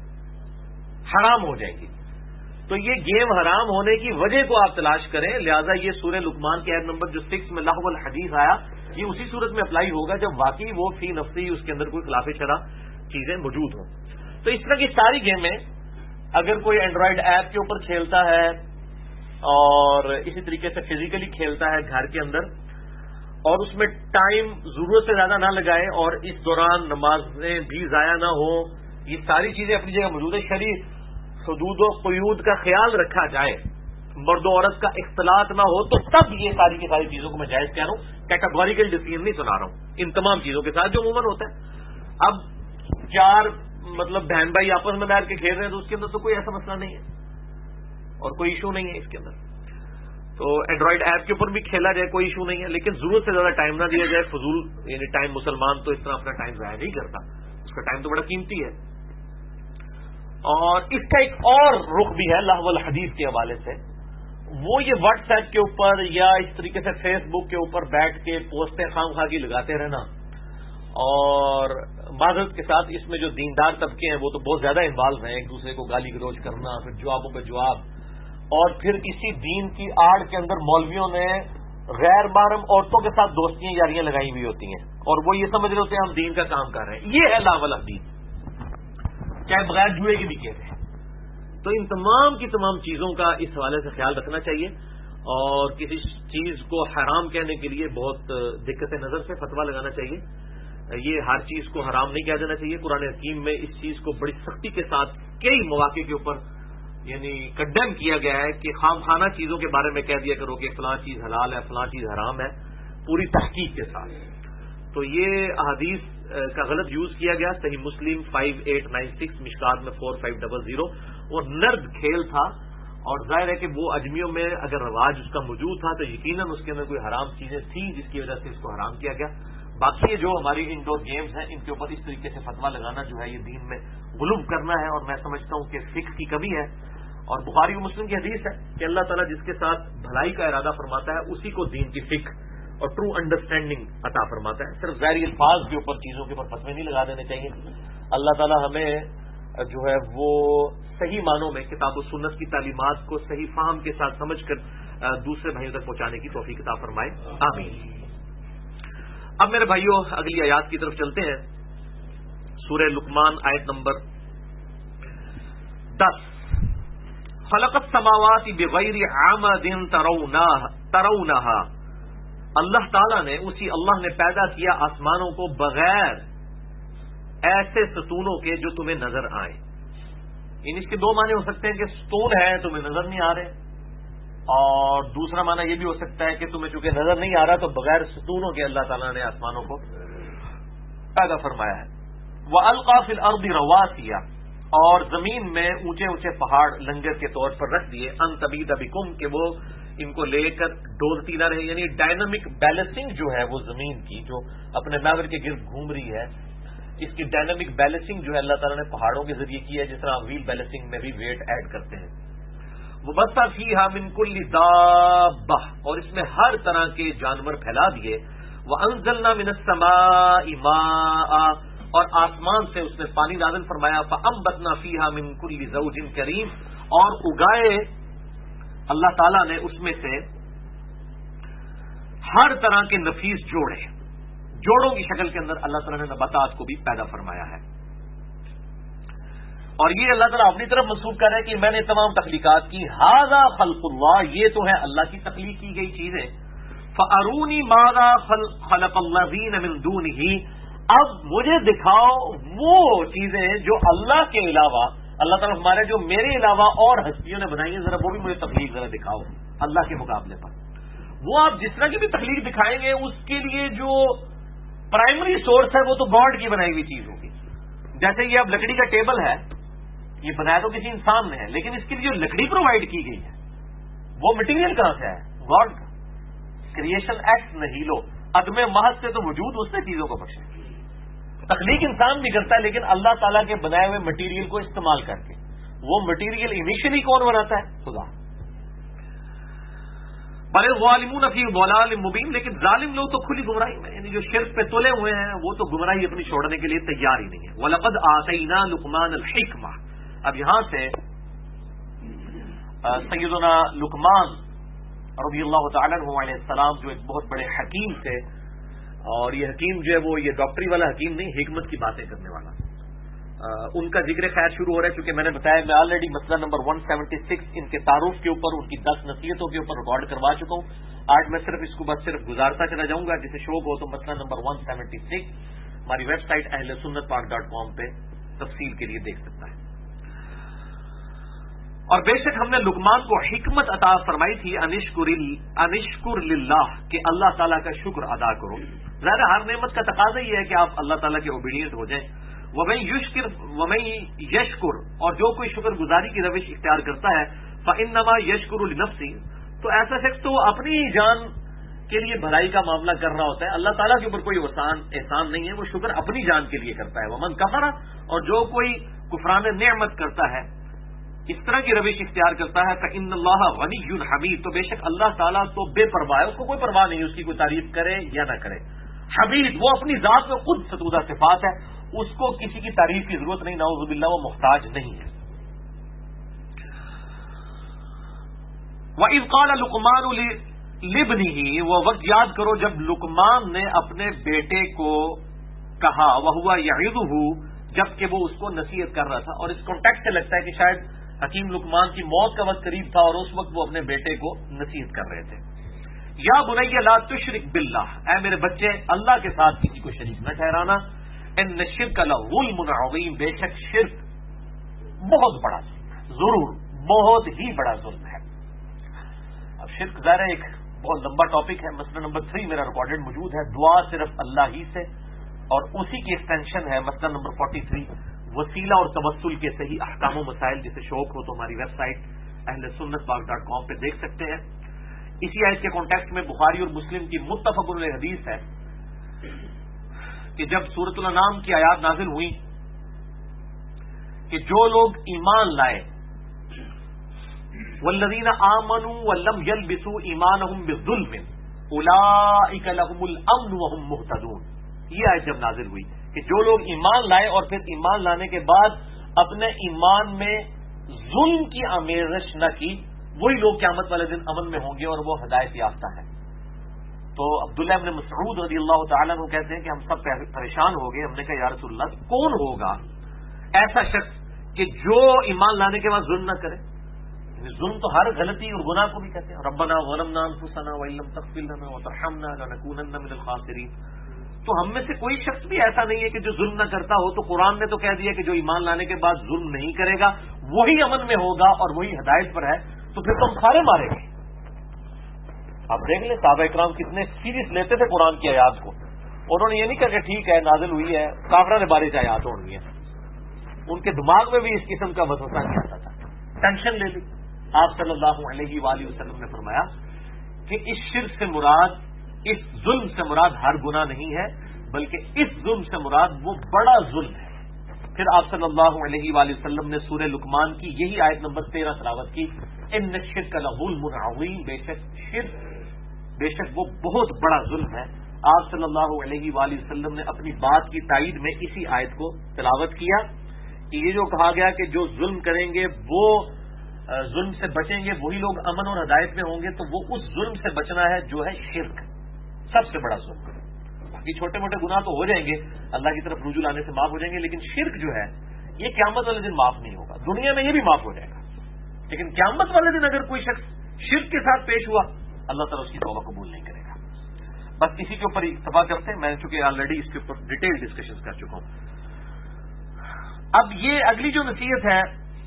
حرام ہو جائیں گی. تو یہ گیم حرام ہونے کی وجہ کو آپ تلاش کریں. لہذا یہ سورہ لقمان کی آیت نمبر جو 6 میں لغو الحدیث آیا یہ اسی صورت میں اپلائی ہوگا جب واقعی وہ فی نفسی اس کے اندر کوئی خلاف شرع چیزیں موجود ہوں. تو اس طرح کی ساری گیمیں اگر کوئی اینڈرائڈ ایپ کے اوپر کھیلتا ہے اور اسی طریقے سے فزیکلی کھیلتا ہے گھر کے اندر اور اس میں ٹائم ضرورت سے زیادہ نہ لگائے اور اس دوران نمازیں بھی ضائع نہ ہوں, یہ ساری چیزیں اپنی جگہ موجود ہے. شرعی حدود و قیود کا خیال رکھا جائے, مرد و عورت کا اختلاط نہ ہو, تو تب یہ ساری کی ساری چیزوں کو میں جائز کہہ رہا ہوں. کیٹاگوریکل ڈیسیژن نہیں سنا رہا ہوں ان تمام چیزوں کے ساتھ جو عموماً ہوتا ہے. اب 4 مطلب بہن بھائی آپس میں بیٹھ کے کھیل رہے ہیں تو اس کے اندر تو کوئی ایسا مسئلہ نہیں ہے اور کوئی ایشو نہیں ہے اس کے اندر. تو اینڈرائڈ ایپ کے اوپر بھی کھیلا جائے کوئی ایشو نہیں ہے, لیکن ضرورت سے زیادہ ٹائم نہ دیا جائے. فضول یعنی ٹائم مسلمان تو اس طرح اپنا ٹائم ضائع نہیں کرتا, اس کا ٹائم تو بڑا قیمتی ہے. اور اس کا ایک اور رخ بھی ہے لغو الحدیث کے حوالے سے, وہ یہ واٹس ایپ کے اوپر یا اس طریقے سے فیس بک کے اوپر بیٹھ کے پوسٹیں خام خواہ کی لگاتے رہنا. اور معذرت کے ساتھ اس میں جو دیندار طبقے ہیں وہ تو بہت زیادہ انوالو ہیں, ایک دوسرے کو گالی گلوچ کرنا, پھر جوابوں پہ جواب, اور پھر اسی دین کی آڑ کے اندر مولویوں نے غیر محرم عورتوں کے ساتھ دوستیاں یاریاں لگائی ہوئی ہوتی ہیں اور وہ یہ سمجھ رہے ہوتے ہیں ہم دین کا کام کر رہے ہیں. یہ ہے لغو الحدیث, چاہے بغیر جوئے کی بھی کہتے ہیں. تو ان تمام کی تمام چیزوں کا اس حوالے سے خیال رکھنا چاہیے اور کسی چیز کو حرام کہنے کے لیے بہت دقت نظر سے فتویٰ لگانا چاہیے. یہ ہر چیز کو حرام نہیں کہا جانا چاہیے. قرآن حکیم میں اس چیز کو بڑی سختی کے ساتھ کئی مواقع کے اوپر یعنی کنڈیم کیا گیا ہے کہ خام خانہ چیزوں کے بارے میں کہہ دیا کرو کہ فلاں چیز حلال ہے فلاں چیز حرام ہے, پوری تحقیق کے ساتھ. تو یہ احادیث کا غلط یوز کیا گیا. صحیح مسلم 5896, مشکات میں 4500. وہ نرد کھیل تھا اور ظاہر ہے کہ وہ اجمیوں میں اگر رواج اس کا موجود تھا تو یقیناً اس کے اندر کوئی حرام چیزیں تھیں جس کی وجہ سے اس کو حرام کیا گیا. باقی یہ جو ہماری انڈور گیمز ہیں ان کے اوپر اس طریقے سے فتویٰ لگانا جو ہے یہ دین میں غلو کرنا ہے، اور میں سمجھتا ہوں کہ فقہ کی کمی ہے. اور بخاری و مسلم کی حدیث ہے کہ اللہ تعالیٰ جس کے ساتھ بھلائی کا ارادہ فرماتا ہے اسی کو دین کی فقہ اور ٹرو انڈرسٹینڈنگ عطا فرماتا ہے. صرف ظاہری الفاظ کے اوپر چیزوں کے اوپر فتوے نہیں لگا دینے چاہیے. اللہ تعالیٰ ہمیں جو ہے وہ صحیح معنوں میں کتاب و سنت کی تعلیمات کو صحیح فہم کے ساتھ سمجھ کر دوسرے بھائیوں تک پہنچانے کی توفیق عطا فرمائے، آمین. اب میرے بھائیوں اگلی آیات کی طرف چلتے ہیں. سورہ لقمان آیت نمبر 10. خلق السماوات بغیر عمد ترونها. اللہ تعالیٰ نے اللہ نے پیدا کیا آسمانوں کو بغیر ایسے ستونوں کے جو تمہیں نظر آئیں. اس کے دو معنی ہو سکتے ہیں کہ ستون ہے تمہیں نظر نہیں آ رہے، اور دوسرا معنی یہ بھی ہو سکتا ہے کہ تمہیں چونکہ نظر نہیں آ رہا تو بغیر ستونوں کے اللہ تعالیٰ نے آسمانوں کو پیدا فرمایا ہے. وَأَلْقَى فِي الْأَرْضِ رَوَاسِيَ. اور زمین میں اونچے اونچے پہاڑ لنگر کے طور پر رکھ دیے. ان تبید بکم کہ وہ ان کو لے کر ڈولتی نہ رہے، یعنی ڈائنامک بیلنسنگ جو ہے وہ زمین کی جو اپنے محور کے گرد گھوم رہی ہے، اس کی ڈائنامک بیلنسنگ جو ہے اللہ تعالیٰ نے پہاڑوں کے ذریعے کی ہے، جس طرح ویل بیلنسنگ میں بھی ویٹ ایڈ کرتے ہیں. وَبَثَّ فِيهَا مِن كُلِّ دَابَّةٍ. اور اس میں ہر طرح کے جانور پھیلا دیے. وَأَنزَلْنَا مِنَ السَّمَاءِ مَاءً. اور آسمان سے اس نے پانی نازل فرمایا. فَأَنبَتْنَا فِيهَا مِن كُلِّ زَوْجٍ كَرِيمٍ. اور اگائے اللہ تعالیٰ نے اس میں سے ہر طرح کے نفیس جوڑوں کی شکل کے اندر اللہ تعالیٰ نے نباتات کو بھی پیدا فرمایا ہے. اور یہ اللہ تعالیٰ اپنی طرف منسوب کر رہے ہیں کہ میں نے تمام تخلیقات کی. ھذا خلق اللہ. یہ تو ہے اللہ کی تخلیق کی گئی چیزیں. فَأَرُونِي مَاذَا خَلَقَ الَّذِينَ مِن دُونِهِ. اب مجھے دکھاؤ وہ چیزیں جو اللہ کے علاوہ اللہ تعالیٰ ہمارے جو میرے علاوہ اور ہستیوں نے بنائی ہیں، ذرا وہ بھی مجھے تخلیق ذرا دکھاؤ اللہ کے مقابلے پر. وہ آپ جس طرح کی بھی تخلیق دکھائیں گے اس کے لیے جو پرائمری سورس ہے وہ تو گاڈ کی بنائی ہوئی چیز ہوگی. جیسے یہ اب لکڑی کا ٹیبل ہے، یہ بنایا تو کسی انسان نے ہے، لیکن اس کے لیے جو لکڑی پرووائڈ کی گئی ہے وہ مٹیریل کہاں سے ہے؟ گاڈ کا. کریشن ایکٹ نہیں لو عدم محض سے تو وجود اس نے چیزوں کو بخشا. تخلیق انسان بھی کرتا ہے لیکن اللہ تعالیٰ کے بنائے ہوئے مٹیریل کو استعمال کر کے. وہ مٹیریل انیشلی کون بناتا ہے؟ خدا. بل الظالمون فی ضلال مبین. لیکن ظالم لوگ تو کھلی گمراہی میں، یعنی جو شرک پہ تلے ہوئے ہیں وہ تو گمراہی اپنی چھوڑنے کے لیے تیار ہی نہیں ہے. وَلَقَدْ آتَيْنَا لُقْمَانَ الْحِكْمَةَ. اب یہاں سے سیدنا لقمان رضی اللہ تعالیٰ عنہ علیہ السلام جو ایک بہت بڑے حکیم تھے، اور یہ حکیم جو ہے وہ یہ ڈاکٹری والا حکیم نہیں، حکمت کی باتیں کرنے والا. ان کا ذکر خیر شروع ہو رہا ہے چونکہ میں نے بتایا میں آلریڈی مسئلہ نمبر 176 ان کے تعارف کے اوپر ان کی 10 نصیحتوں کے اوپر ریکارڈ کروا چکا ہوں. آج میں صرف اس کو بس صرف گزارتا چلا جاؤں گا. جسے شوق ہو تو مسئلہ نمبر 176 ہماری ویب سائٹ ahlsunnatpark.com پہ تفصیل کے لیے دیکھ سکتا ہے. اور بے شک ہم نے لقمان کو حکمت عطا فرمائی تھی. انشکر للہ کہ اللہ تعالیٰ کا شکر ادا کرو. ظاہر ہر نعمت کا تقاضا یہ ہے کہ آپ اللہ تعالیٰ کے اوبیڈینٹ ہو جائیں. وَمَن یشکر. اور جو کوئی شکر گزاری کی روش اختیار کرتا ہے فَإِنَّمَا يَشْكُرُ لِنَفْسِهِ. تو ایسا شخص تو اپنی ہی جان کے لیے بھلائی کا معاملہ کر رہا ہوتا ہے. اللہ تعالیٰ کے اوپر کوئی احسان نہیں ہے، وہ شکر اپنی جان کے لیے کرتا ہے. وَمَن کفر. اور جو کوئی کفران نعمت کرتا ہے، اس طرح کی روش اختیار کرتا ہے فَإِنَّ اللَّهَ غَنِيٌّ حَمِيدٌ. تو بے شک اللہ تعالیٰ تو بے پرواہ ہے، اس کو کوئی پرواہ نہیں اس کی کوئی تعریف کرے یا نہ کرے. حمید وہ اپنی ذات میں خود ستودہ صفات ہے، اس کو کسی کی تعریف کی ضرورت نہیں. نعوذ باللہ وہ محتاج نہیں ہے. وَإِذْ قَالَ لُقْمَانُ لِابْنِهِ. وہ وقت یاد کرو جب لقمان نے اپنے بیٹے کو کہا وَهُوَ يَعِظُهُ، جبکہ وہ اس کو نصیحت کر رہا تھا. اور اس کانٹیکٹ سے لگتا ہے کہ شاید حکیم لقمان کی موت کا وقت قریب تھا اور اس وقت وہ اپنے بیٹے کو نصیحت کر رہے تھے. یا بنی لا تشرک باللہ. اے میرے بچے اللہ کے ساتھ کسی کو شریک نہ ٹھہرانا. ان الشرک لظلم عظیم. بے شک شرک بہت بڑا ضرور بہت ہی بڑا ظلم ہے. اب شرک ظاہر ایک بہت لمبا ٹاپک ہے. مسئلہ نمبر 3 میرا ریکارڈڈ موجود ہے. دعا صرف اللہ ہی سے، اور اسی کی ایکسٹینشن ہے مسئلہ نمبر 43 وسیلہ اور توسل کے صحیح احکام و مسائل. جسے شوق ہو تو ہماری ویب سائٹ ahlsunnatpark.com پہ دیکھ سکتے ہیں. اسی آیت کے کانٹیکسٹ میں بخاری اور مسلم کی متفق علیہ حدیث ہے کہ جب سورۃ الانعام کی آیات نازل ہوئی کہ جو لوگ ایمان لائے، والذین آمنوا ولم یلبسوا ایمانہم بظلم اولئک لہم الامن وہم مہتدون، یہ آیت جب نازل ہوئی کہ جو لوگ ایمان لائے اور پھر ایمان لانے کے بعد اپنے ایمان میں ظلم کی آمیزش نہ کی، وہی لوگ قیامت والے دن امن میں ہوں گے اور وہ ہدایت یافتہ ہیں۔ تو عبداللہ ابن مسعود رضی اللہ تعالیٰ عنہ کہتے ہیں کہ ہم سب پریشان ہو گئے، ہم نے کہا یا رسول اللہ کون ہوگا ایسا شخص کہ جو ایمان لانے کے بعد ظلم نہ کرے؟ ظلم تو ہر غلطی اور گناہ کو بھی کہتے ہیں، ربنا ظلمنا انفسنا وان لم تغفر لنا وترحمنا لنکونن من الخاسرین۔ تو ہم میں سے کوئی شخص بھی ایسا نہیں ہے کہ جو ظلم نہ کرتا ہو، تو قرآن نے تو کہہ دیا کہ جو ایمان لانے کے بعد ظلم نہیں کرے گا وہی امن میں ہوگا اور وہی ہدایت پر ہے، تو پھر تو ہم سارے مارے گے۔ آپ دیکھ لیں صحابہ اکرام کتنے سیریس لیتے تھے قرآن کی آیات کو، انہوں نے یہ نہیں کہا کہ ٹھیک ہے نازل ہوئی ہے کافروں نے بارے سے آیات ہونی ہے، ان کے دماغ میں بھی اس قسم کا وسوسہ نہیں آتا تھا، ٹینشن لے لی۔ آپ صلی اللہ علیہ وآلہ وسلم نے فرمایا کہ اس شرک سے مراد، اس ظلم سے مراد ہر گناہ نہیں ہے، بلکہ اس ظلم سے مراد وہ بڑا ظلم ہے۔ پھر آپ صلی اللہ علیہ وآلہ وسلم نے سورہ لقمان کی یہی آیت نمبر 13 تلاوت کی، ان الشرک لظلم عظیم، بے شک وہ بہت بڑا ظلم ہے۔ آپ صلی اللہ علیہ وآلہ وسلم نے اپنی بات کی تائید میں اسی آیت کو تلاوت کیا کہ یہ جو کہا گیا کہ جو ظلم کریں گے وہ ظلم سے بچیں گے، وہی لوگ امن اور ہدایت میں ہوں گے، تو وہ اس ظلم سے بچنا ہے جو ہے شرک، سب سے بڑا ظلم۔ باقی چھوٹے موٹے گناہ تو ہو جائیں گے، اللہ کی طرف رجوع لانے سے معاف ہو جائیں گے، لیکن شرک جو ہے یہ قیامت والے دن معاف نہیں ہوگا، دنیا میں یہ بھی معاف ہو جائے گا، لیکن قیامت والے دن اگر کوئی شخص شرک کے ساتھ پیش ہوا اللہ تعالیٰ اس کی توبہ قبول نہیں کرے گا۔ بس اسی کے اوپر اتفاق کرتے ہیں، میں چونکہ آلریڈی اس کے اوپر ڈیٹیل ڈسکشن کر چکا ہوں۔ اب یہ اگلی جو نصیحت ہے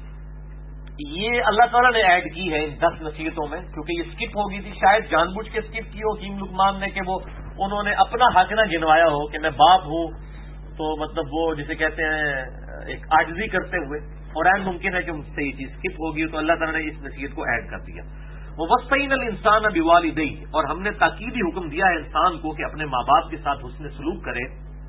یہ اللہ تعالیٰ نے ایڈ کی ہے ان 10 نصیحتوں میں، کیونکہ یہ اسکپ ہو گئی تھی، شاید جان بوجھ کے اسکپ کی ہو حکیم لقمان نے کہ وہ انہوں نے اپنا حق نہ گنوایا ہو کہ میں باپ ہوں، تو مطلب وہ جسے کہتے ہیں ایک عاجزی کرتے ہوئے، اور عین ممکن ہے کہ ان سے یہ چیز اسکپ ہوگی، تو اللہ تعالیٰ نے اس نصیحت کو ایڈ کر دیا۔ وَوَصَّيْنَا الْإِنسَانَ بِوَالِدَيْهِ، اور ہم نے تاکیدی حکم دیا ہے انسان کو کہ اپنے ماں باپ کے ساتھ حسن سلوک کرے۔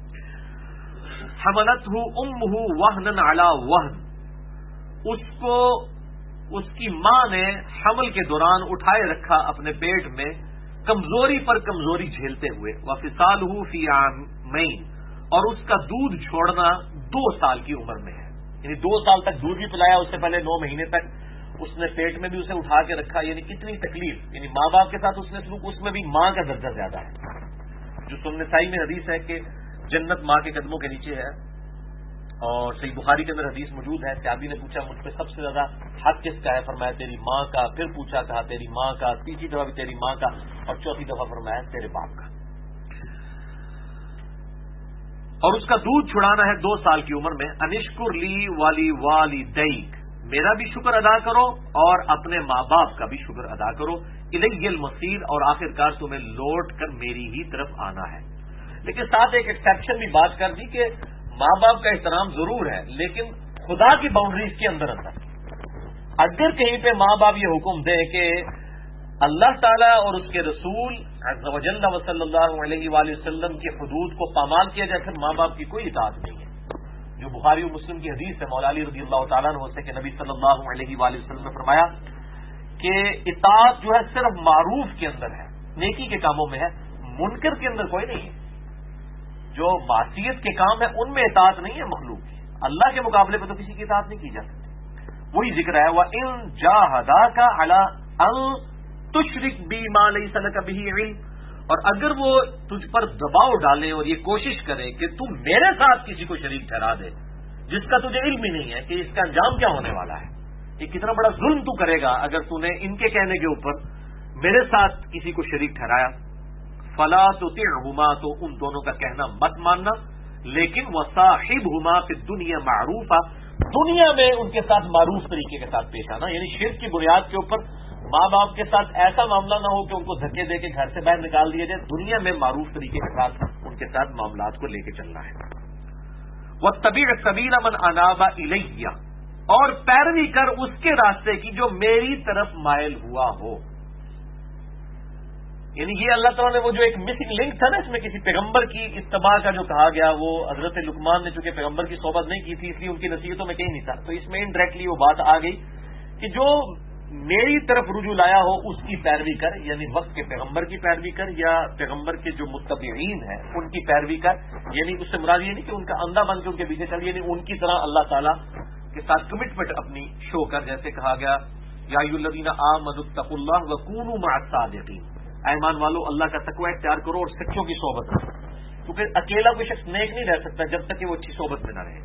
حَمَلَتْهُ أُمُّهُ وَهْنًا عَلَى وَهْنٍ، اس کو اس کی ماں نے حمل کے دوران اٹھائے رکھا اپنے پیٹ میں، کمزوری پر کمزوری جھیلتے ہوئے۔ وَفِصَالُهُ فِي عَامَيْنِ، اور اس کا دودھ چھوڑنا 2 سال کی عمر میں ہے، یعنی 2 سال تک دودھ بھی پلایا، اس سے پہلے 9 مہینے تک اس نے پیٹ میں بھی اسے اٹھا کے رکھا، یعنی کتنی تکلیف، یعنی ماں باپ کے ساتھ اس نے سلوک، اس میں بھی ماں کا درجہ زیادہ ہے۔ جو سنن نسائی میں حدیث ہے کہ جنت ماں کے قدموں کے نیچے ہے، اور صحیح بخاری کے اندر حدیث موجود ہے، صحابی نے پوچھا مجھ پہ سب سے زیادہ حق کس کا ہے؟ فرمایا تیری ماں کا، پھر پوچھا کہا تیری ماں کا، تیسری دفعہ بھی تیری ماں کا، اور چوتھی دفعہ فرمایا تیرے باپ کا۔ اور اس کا دودھ چھڑانا ہے 2 سال کی عمر میں۔ انشکر لی والی والدیک، میرا بھی شکر ادا کرو اور اپنے ماں باپ کا بھی شکر ادا کرو۔ الی المصیر، اور آخر کار تمہیں لوٹ کر میری ہی طرف آنا ہے۔ لیکن ساتھ ایک ایکسیپشن بھی بات کر دی کہ ماں باپ کا احترام ضرور ہے، لیکن خدا کی باؤنڈریز کے اندر اگر کہیں پہ ماں باپ یہ حکم دیں کہ اللہ تعالیٰ اور اس کے رسول عز و جل و صلی اللہ علیہ وآلہ وسلم کی حدود کو پامال کیا جائے، پھر ماں باپ کی کوئی اطاعت نہیں ہے۔ جو بخاری و مسلم کی حدیث ہے مولا علی رضی اللہ تعالیٰ عنہ سے کہ نبی صلی اللہ علیہ وآلہ وسلم نے فرمایا کہ اطاعت جو ہے صرف معروف کے اندر ہے، نیکی کے کاموں میں ہے، منکر کے اندر کوئی نہیں ہے۔ جو معصیت کے کام ہے ان میں اطاعت نہیں ہے مخلوق کی، اللہ کے مقابلے پہ تو کسی کی اطاعت نہیں کی جا سکتی۔ وہی ذکر ہے وَإِن جَاهَدَاكَ عَلَىٰ أَن تُشْرِكْ بِي مَا لَيْسَ لَكَ بِهِ عِلْمٌ، اور اگر وہ تجھ پر دباؤ ڈالے اور یہ کوشش کرے کہ تم میرے ساتھ کسی کو شریک ٹھہرا دے جس کا تجھے علم ہی نہیں ہے کہ اس کا انجام کیا ہونے والا ہے، یہ کتنا بڑا ظلم تو کرے گا اگر تو نے ان کے کہنے کے اوپر میرے ساتھ کسی کو شریک ٹھہرایا۔ فلا تطعهما، تو ان دونوں کا کہنا مت ماننا، لیکن وصاحبهما فی الدنیا معروفا، دنیا میں ان کے ساتھ معروف طریقے کے ساتھ پیش آنا، یعنی شرک کی بنیاد کے اوپر ماں باپ کے ساتھ ایسا معاملہ نہ ہو کہ ان کو دھکے دے کے گھر سے باہر نکال دیا جائے، دنیا میں معروف طریقے کے ساتھ ان کے ساتھ معاملات کو لے کے چلنا ہے۔ واتبع سبیل من اناب الی، اور پیروی کر اس کے راستے کی جو میری طرف مائل ہوا ہو۔ یعنی یہ اللہ تعالیٰ نے وہ جو ایک مسنگ لنک تھا نا اس میں کسی پیغمبر کی اتباع کا جو کہا گیا، وہ حضرت لقمان نے چونکہ پیغمبر کی صحبت نہیں کی تھی اس لیے ان کی نصیحتوں میں کہیں نہیں تھا، تو اس میں انڈائریکٹلی وہ بات آ گئی کہ جو میری طرف رجوع لایا ہو اس کی پیروی کر، یعنی وقت کے پیغمبر کی پیروی کر یا پیغمبر کے جو متبعین ہیں ان کی پیروی کر، یعنی اس سے مراد یہ نہیں کہ ان کا اندھا بن کے ان کے پیچھے چل، یعنی ان کی طرح اللہ تعالیٰ کے ساتھ کمٹمنٹ اپنی شو کر، جیسے کہا گیا یا ایھا الذین آمنوا اتقوا اللہ وکونوا مع الصادقین، ایمان والو اللہ کا تقوی اختیار کرو اور سچوں کی صحبت رکھو، کیونکہ اکیلا کوئی شخص نیک نہیں رہ سکتا جب تک کہ وہ اچھی صحبت میں نہ رہے۔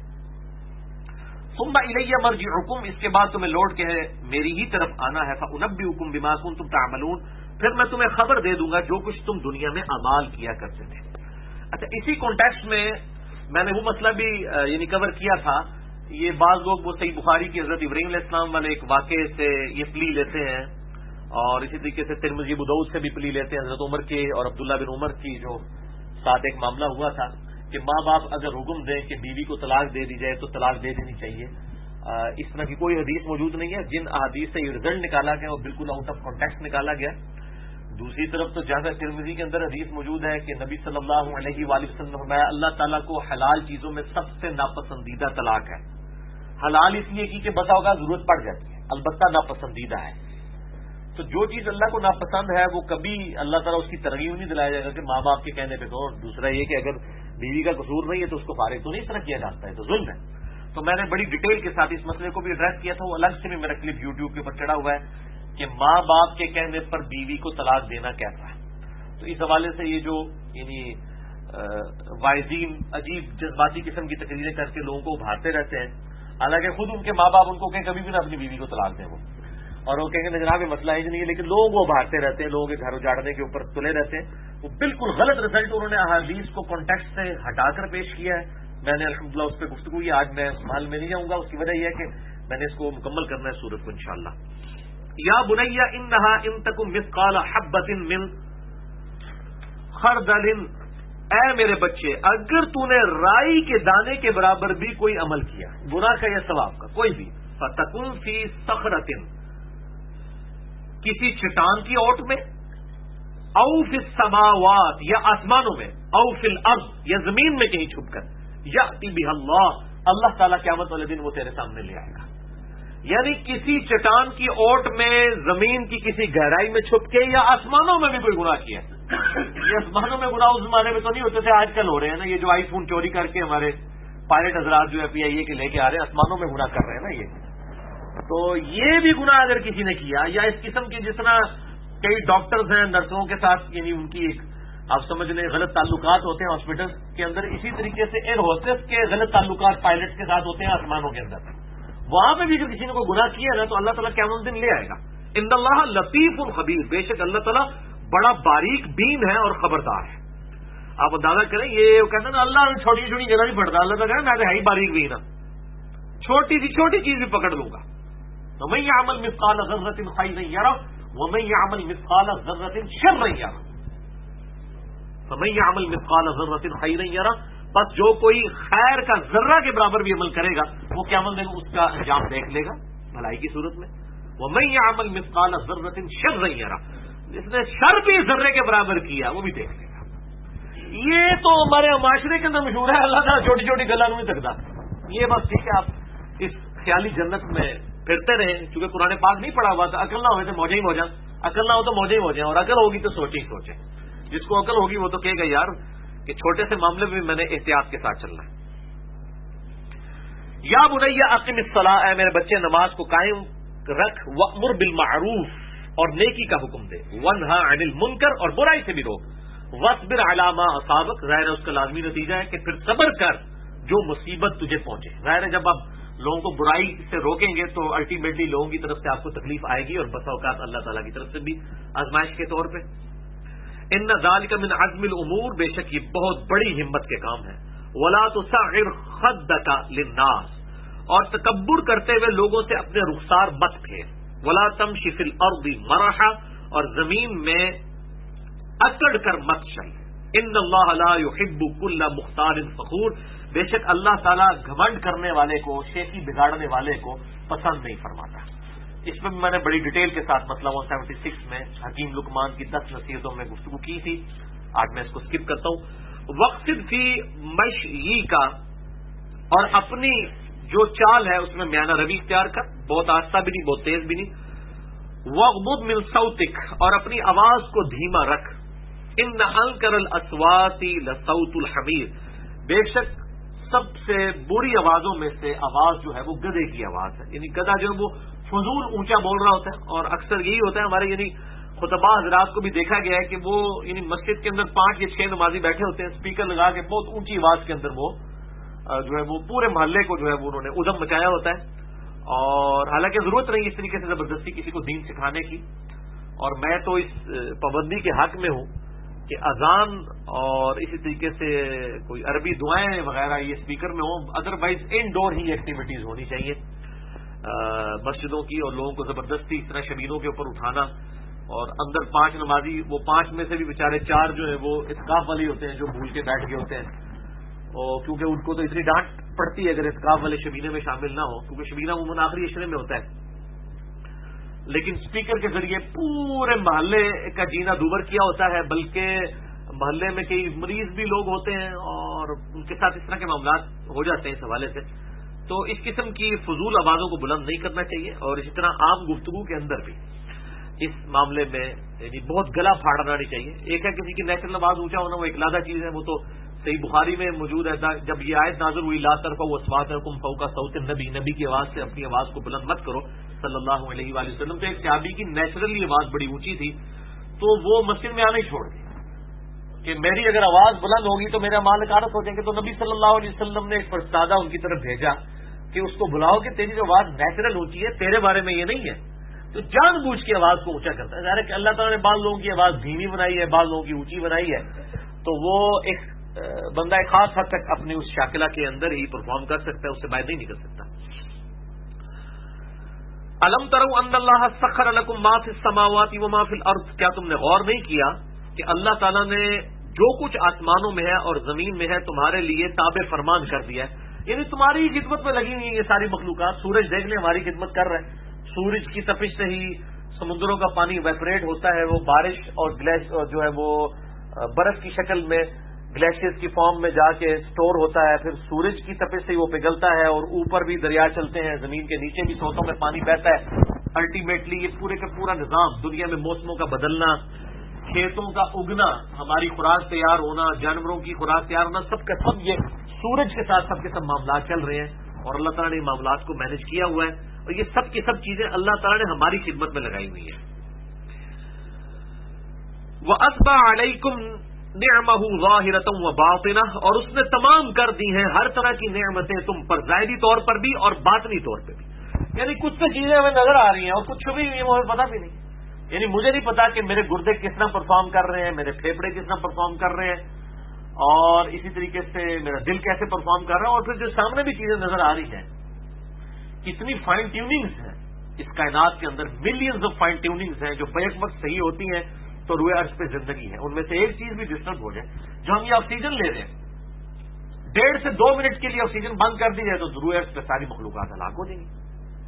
ثم الی مرجعکم، اس کے بعد تمہیں لوٹ کے میری ہی طرف آنا ہے، فانبئکم بما کنتم تعملون، پھر میں تمہیں خبر دے دوں گا جو کچھ تم دنیا میں اعمال کیا کرتے تھے۔ اچھا، اسی کانٹیکسٹ میں نے وہ مسئلہ بھی یعنی کور کیا تھا، یہ بعض لوگ وہ صحیح بخاری کی حضرت ابراہیم علیہ السلام والے ایک واقعے سے یہ پلی لیتے ہیں، اور اسی طریقے سے ترمذی ابو داؤد سے بھی پلی لیتے ہیں حضرت عمر کے اور عبداللہ بن عمر کی جو ساتھ ایک معاملہ ہوا تھا کہ ماں باپ اگر حکم دیں کہ بیوی کو طلاق دے دی جائے تو طلاق دے دینی چاہیے۔ اس طرح کی کوئی حدیث موجود نہیں ہے، جن احادیث سے یہ رزلٹ نکالا گیا وہ بالکل آؤٹ آف کانٹیکسٹ نکالا گیا۔ دوسری طرف تو جہاں ترمذی کے اندر حدیث موجود ہے کہ نبی صلی اللہ علیہ وآلہ وسلم نے فرمایا اللہ تعالیٰ کو حلال چیزوں میں سب سے ناپسندیدہ طلاق ہے۔ حلال اس لیے کہ بسا اوقات ضرورت پڑ جاتی ہے، البتہ ناپسندیدہ ہے۔ تو جو چیز اللہ کو ناپسند ہے وہ کبھی اللہ تعالیٰ اس کی ترغیب نہیں دلایا جائے گا کہ ماں باپ کے کہنے پہ کرو۔ دوسرا یہ کہ اگر بیوی کا قصور نہیں ہے تو اس کو فارغ تو نہیں اس طرح کیا جاتا ہے، تو ظلم ہے۔ تو میں نے بڑی ڈیٹیل کے ساتھ اس مسئلے کو بھی ایڈریس کیا تھا، وہ الگ سے بھی میرا کلپ یوٹیوب کے اوپر چڑھا ہوا ہے کہ ماں باپ کے کہنے پر بیوی کو طلاق دینا کیسا ہے۔ تو اس حوالے سے یہ جو یعنی واعظین عجیب جذباتی قسم کی تقریریں کر کے لوگوں کو ابھارتے رہتے ہیں، حالانکہ خود ان کے ماں باپ ان کو کہیں کبھی بھی نہ اپنی بیوی کو طلاق دیں، وہ اور وہ کہیں گے جناب یہ مسئلہ ہی نہیں ہے، لیکن لوگوں کو ابھارتے رہتے ہیں، لوگوں کے گھر اجاڑنے کے اوپر تلے رہتے ہیں۔ وہ بالکل غلط رزلٹ انہوں نے احادیث کو کانٹیکسٹ سے ہٹا کر پیش کیا ہے۔ میں نے الحمدللہ اس پہ گفتگو کی، آج میں محل میں نہیں جاؤں گا، اس کی وجہ یہ ہے کہ میں نے اس کو مکمل کرنا ہے سورت کو انشاءاللہ۔ یا بنی انہا ان تک مثقال حبۃ من خردل، اے میرے بچے اگر تو نے رائی کے دانے کے برابر بھی کوئی عمل کیا، گناہ کا یا ثواب کا کوئی بھی، فتکن فی صخرۃ، کسی چٹان کی اوٹ میں، او فی السماوات یا آسمانوں میں، او فی الارض یا زمین میں کہیں چھپ کر، یأتی بہ اللہ تعالیٰ قیامت والے دن وہ تیرے سامنے لے آئے گا۔ یعنی کسی چٹان کی اوٹ میں، زمین کی کسی گہرائی میں چھپ کے، یا آسمانوں میں بھی کوئی گناہ کیا ہے۔ یہ آسمانوں میں گناہ اس زمانے میں تو نہیں ہوتے تھے، آج کل ہو رہے ہیں نا، یہ جو آئی فون چوری کر کے ہمارے پائلٹ حضرات جو ہے پی آئی اے کے لے کے آ رہے ہیں، آسمانوں میں گناہ کر رہے ہیں نا یہ۔ تو یہ بھی گناہ اگر کسی نے کیا، یا اس قسم کی جس طرح کئی ڈاکٹرز ہیں نرسوں کے ساتھ، یعنی ان کی ایک آپ سمجھ لیں غلط تعلقات ہوتے ہیں ہاسپٹل کے اندر، اسی طریقے سے ایئر ہوسٹس کے غلط تعلقات پائلٹ کے ساتھ ہوتے ہیں آسمانوں کے اندر، وہاں پہ بھی اگر کسی نے کوئی گناہ کیا ہے نا تو اللہ تعالیٰ قیامت دن لے آئے گا۔ ان اللہ لطیف الخبیر، بے شک اللہ تعالیٰ بڑا باریک بین ہے اور خبردار ہے۔ آپ اندازہ کریں، یہ کہتے ہیں نا اللہ چھوٹی چھوٹی جگہ نہیں پڑتا، اللہ تعالیٰ کہنا میں ہی باریک بین ہوں، چھوٹی سی چھوٹی چیز بھی پکڑ لوں گا۔ ومن یعمل مثقال ذرۃ خیرا یرہ ومن یعمل مثقال ذرۃ شرا یرہ، فمن یعمل مثقال ذرۃ خیرا یرہ، بس جو کوئی خیر کا ذرہ کے برابر بھی عمل کرے گا وہ قیامت دن اس کا انجام دیکھ لے گا بھلائی کی صورت میں۔ ومن یعمل مثقال ذرۃ شرا یرہ، جس نے شر بھی ذرے کے برابر کیا وہ بھی دیکھ لے گا۔ یہ تو ہمارے معاشرے کے اندر مشہور ہے، اللہ تعالیٰ چھوٹی چھوٹی گلا نہیں تکتا۔ یہ بس ٹھیک ہے، آپ اس خیالی جنت میں پھرتے رہیں، چونکہ قرآن پاک نہیں پڑھا ہوا تھا، عقل نہ ہوئے تو موجیں ہی موجیں، عقل نہ ہو تو موجیں ہی موجیں، اور عقل ہوگی تو سوچیں ہی سوچیں۔ جس کو عقل ہوگی وہ تو کہے گا یار کہ چھوٹے سے معاملے میں نے احتیاط کے ساتھ چلنا ہے۔ یا بنی اقم الصلاۃ، اے میرے بچے نماز کو قائم رکھ، وامر بالمعروف اور نیکی کا حکم دے، ونہا عن المنکر اور برائی سے بھی روک، واصبر علی ما اصابک، ظاہر ہے اس کا لازمی نتیجہ ہے کہ پھر صبر کر جو مصیبت تجھے پہنچے۔ ظاہر ہے جب آپ لوگوں کو برائی سے روکیں گے تو الٹیمیٹلی لوگوں کی طرف سے آپ کو تکلیف آئے گی، اور بسا اوقات اللہ تعالیٰ کی طرف سے بھی آزمائش کے طور پہ۔ ان ذالک من عزم الامور، بے شک یہ بہت بڑی ہمت کے کام ہے۔ ولا تصغر خدک للناس، اور تکبر کرتے ہوئے لوگوں سے اپنے رخسار مت پھیر۔ ولا تمشی فی الارض مرحا، اور زمین میں اکڑ کر مت چل۔ ان اللہ لا يحب كل مختال فخور، بے شک اللہ تعالیٰ گھمنڈ کرنے والے کو، شیخی بگاڑنے والے کو پسند نہیں فرماتا۔ اس میں بھی میں نے بڑی ڈیٹیل کے ساتھ مسئلہ 176 میں حکیم لقمان کی 10 نصیحتوں میں گفتگو کی تھی. آج میں اس کو اسکپ کرتا ہوں. وقصد فی مشی کا، اور اپنی جو چال ہے اس میں میانہ روی اختیار کر، بہت آہستہ بھی نہیں بہت تیز بھی نہیں. وغضض من صوتک، اور اپنی آواز کو دھیما رکھ. ان انکر الاصوات لصوت الحمیر، بے شک سب سے بری آوازوں میں سے آواز جو ہے وہ گدھے کی آواز ہے. یعنی گدھا جو ہے وہ فضول اونچا بول رہا ہوتا ہے، اور اکثر یہی ہوتا ہے ہمارے یعنی خطباء حضرات کو بھی دیکھا گیا ہے کہ وہ یعنی مسجد کے اندر 5 یا 6 نمازی بیٹھے ہوتے ہیں، اسپیکر لگا کے بہت اونچی آواز کے اندر وہ جو ہے وہ پورے محلے کو جو ہے وہ انہوں نے ادھم مچایا ہوتا ہے. اور حالانکہ ضرورت نہیں اس طریقے سے زبردستی کسی کو دین سکھانے کی. اور میں تو اس پابندی کے حق میں ہوں کہ اذان اور اسی طریقے سے کوئی عربی دعائیں وغیرہ یہ اسپیکر میں ہوں، ادروائز انڈور ہی ایکٹیویٹیز ہونی چاہیے مسجدوں کی. اور لوگوں کو زبردستی اس طرح شبینوں کے اوپر اٹھانا، اور اندر 5 نمازی، وہ 5 میں سے بھی بیچارے 4 جو ہے وہ اعتکاف والے ہوتے ہیں جو بھول کے بیٹھ گئے ہوتے ہیں، اور کیونکہ ان کو تو اتنی ڈانٹ پڑتی ہے اگر اعتکاف والے شبینے میں شامل نہ ہو، کیونکہ شبینہ عموماً آخری عشرے میں ہوتا ہے. لیکن اسپیکر کے ذریعے پورے محلے کا جینا دوبر کیا ہوتا ہے، بلکہ محلے میں کئی مریض بھی لوگ ہوتے ہیں اور ان کے ساتھ اس طرح کے معاملات ہو جاتے ہیں اس حوالے سے. تو اس قسم کی فضول آوازوں کو بلند نہیں کرنا چاہیے. اور اسی طرح عام گفتگو کے اندر بھی اس معاملے میں یعنی بہت گلا پھاڑنا نہیں چاہیے. ایک ہے کسی کی نیچرل آواز اونچا ہونا، وہ ایک علیحدہ چیز ہے، وہ تو صحیح بخاری میں موجود ہے. جب یہ آیت نازل ہوئی لا ترفعوا اصواتکم فوق صوت النبی، نبی کی آواز سے اپنی آواز کو بلند مت کرو صلی اللہ علیہ وآلہ وسلم. تو ایک صحابی کی نیچرلی آواز بڑی اونچی تھی، تو وہ مسجد میں آنا ہی چھوڑ دی کہ میری اگر آواز بلند ہوگی تو میرا مال غارت ہو جائیں گے. تو نبی صلی اللہ علیہ وسلم نے ایک فرستادہ ان کی طرف بھیجا کہ اس کو بلاؤ کہ تیری جو آواز نیچرل اونچی ہے، تیرے بارے میں یہ نہیں ہے. تو جان بوجھ کے آواز کو اونچا کرتا ہے. ظاہر ہے کہ اللہ تعالیٰ نے بعض لوگوں کی آواز دھیمی بنائی ہے، بعض لوگوں کی اونچی بنائی ہے، تو وہ ایک بندہ ایک خاص حد تک اپنی اس شاکلہ کے اندر ہی پرفارم کر سکتا ہے، اس سے باہر نہیں نکل سکتا. الم تروا ان اللہ سخر لکم ما فی السماوات وما فی الارض، کیا تم نے غور نہیں کیا کہ اللہ تعالیٰ نے جو کچھ آسمانوں میں ہے اور زمین میں ہے تمہارے لیے تابع فرمان کر دیا ہے. یعنی تمہاری خدمت میں لگی ہوئی ہیں یہ ساری مخلوقات. سورج دیکھ لیں ہماری خدمت کر رہے ہیں. سورج کی تپش سے ہی سمندروں کا پانی ویپریٹ ہوتا ہے، وہ بارش اور گلیش جو ہے وہ برف کی شکل میں گلیشیئرز کی فارم میں جا کے سٹور ہوتا ہے. پھر سورج کی تپش سے وہ پگھلتا ہے اور اوپر بھی دریا چلتے ہیں، زمین کے نیچے بھی سوتوں میں پانی بہتا ہے. الٹیمیٹلی یہ پورے کا پورا نظام، دنیا میں موسموں کا بدلنا، کھیتوں کا اگنا، ہماری خوراک تیار ہونا، جانوروں کی خوراک تیار ہونا، سب کا سب یہ سورج کے ساتھ سب کے سب معاملات چل رہے ہیں. اور اللہ تعالیٰ نے معاملات کو مینج کیا ہوا ہے، اور یہ سب کی سب چیزیں اللہ تعالیٰ نے ہماری خدمت میں لگائی ہوئی ہیں. وَأَسْبَغَ عَلَيْكُمْ نِعْمَهُ ظَاهِرَةً وَبَاطِنَةً، اور اس نے تمام کر دی ہیں ہر طرح کی نعمتیں تم پر، ظاہری طور پر بھی اور باطنی طور پہ بھی. یعنی کچھ تو چیزیں ہمیں نظر آ رہی ہیں اور کچھ چھپی ہوئی ہیں، ہمیں پتہ بھی نہیں. یعنی مجھے نہیں پتا کہ میرے گردے کس طرح پرفارم کر رہے ہیں، میرے پھیپڑے کس طرح پرفارم کر رہے ہیں، اور اسی طریقے سے میرا دل کیسے پرفارم کر رہا ہے. اور پھر جو سامنے بھی چیزیں نظر آ رہی ہیں، کتنی فائن ٹیوننگز ہیں اس کائنات کے اندر، ملینز آف فائن ٹیوننگز ہیں جو بیک وقت صحیح ہوتی ہیں تو روئے عرض پہ زندگی ہے. ان میں سے ایک چیز بھی ڈسٹرب ہو جائے، جو ہم یہ آکسیجن لے رہے ہیں 1.5 سے 2 منٹ کے لیے آکسیجن بند کر دی جائے تو روئے عرض پہ ساری مخلوقات ہلاک ہو جائیں گی.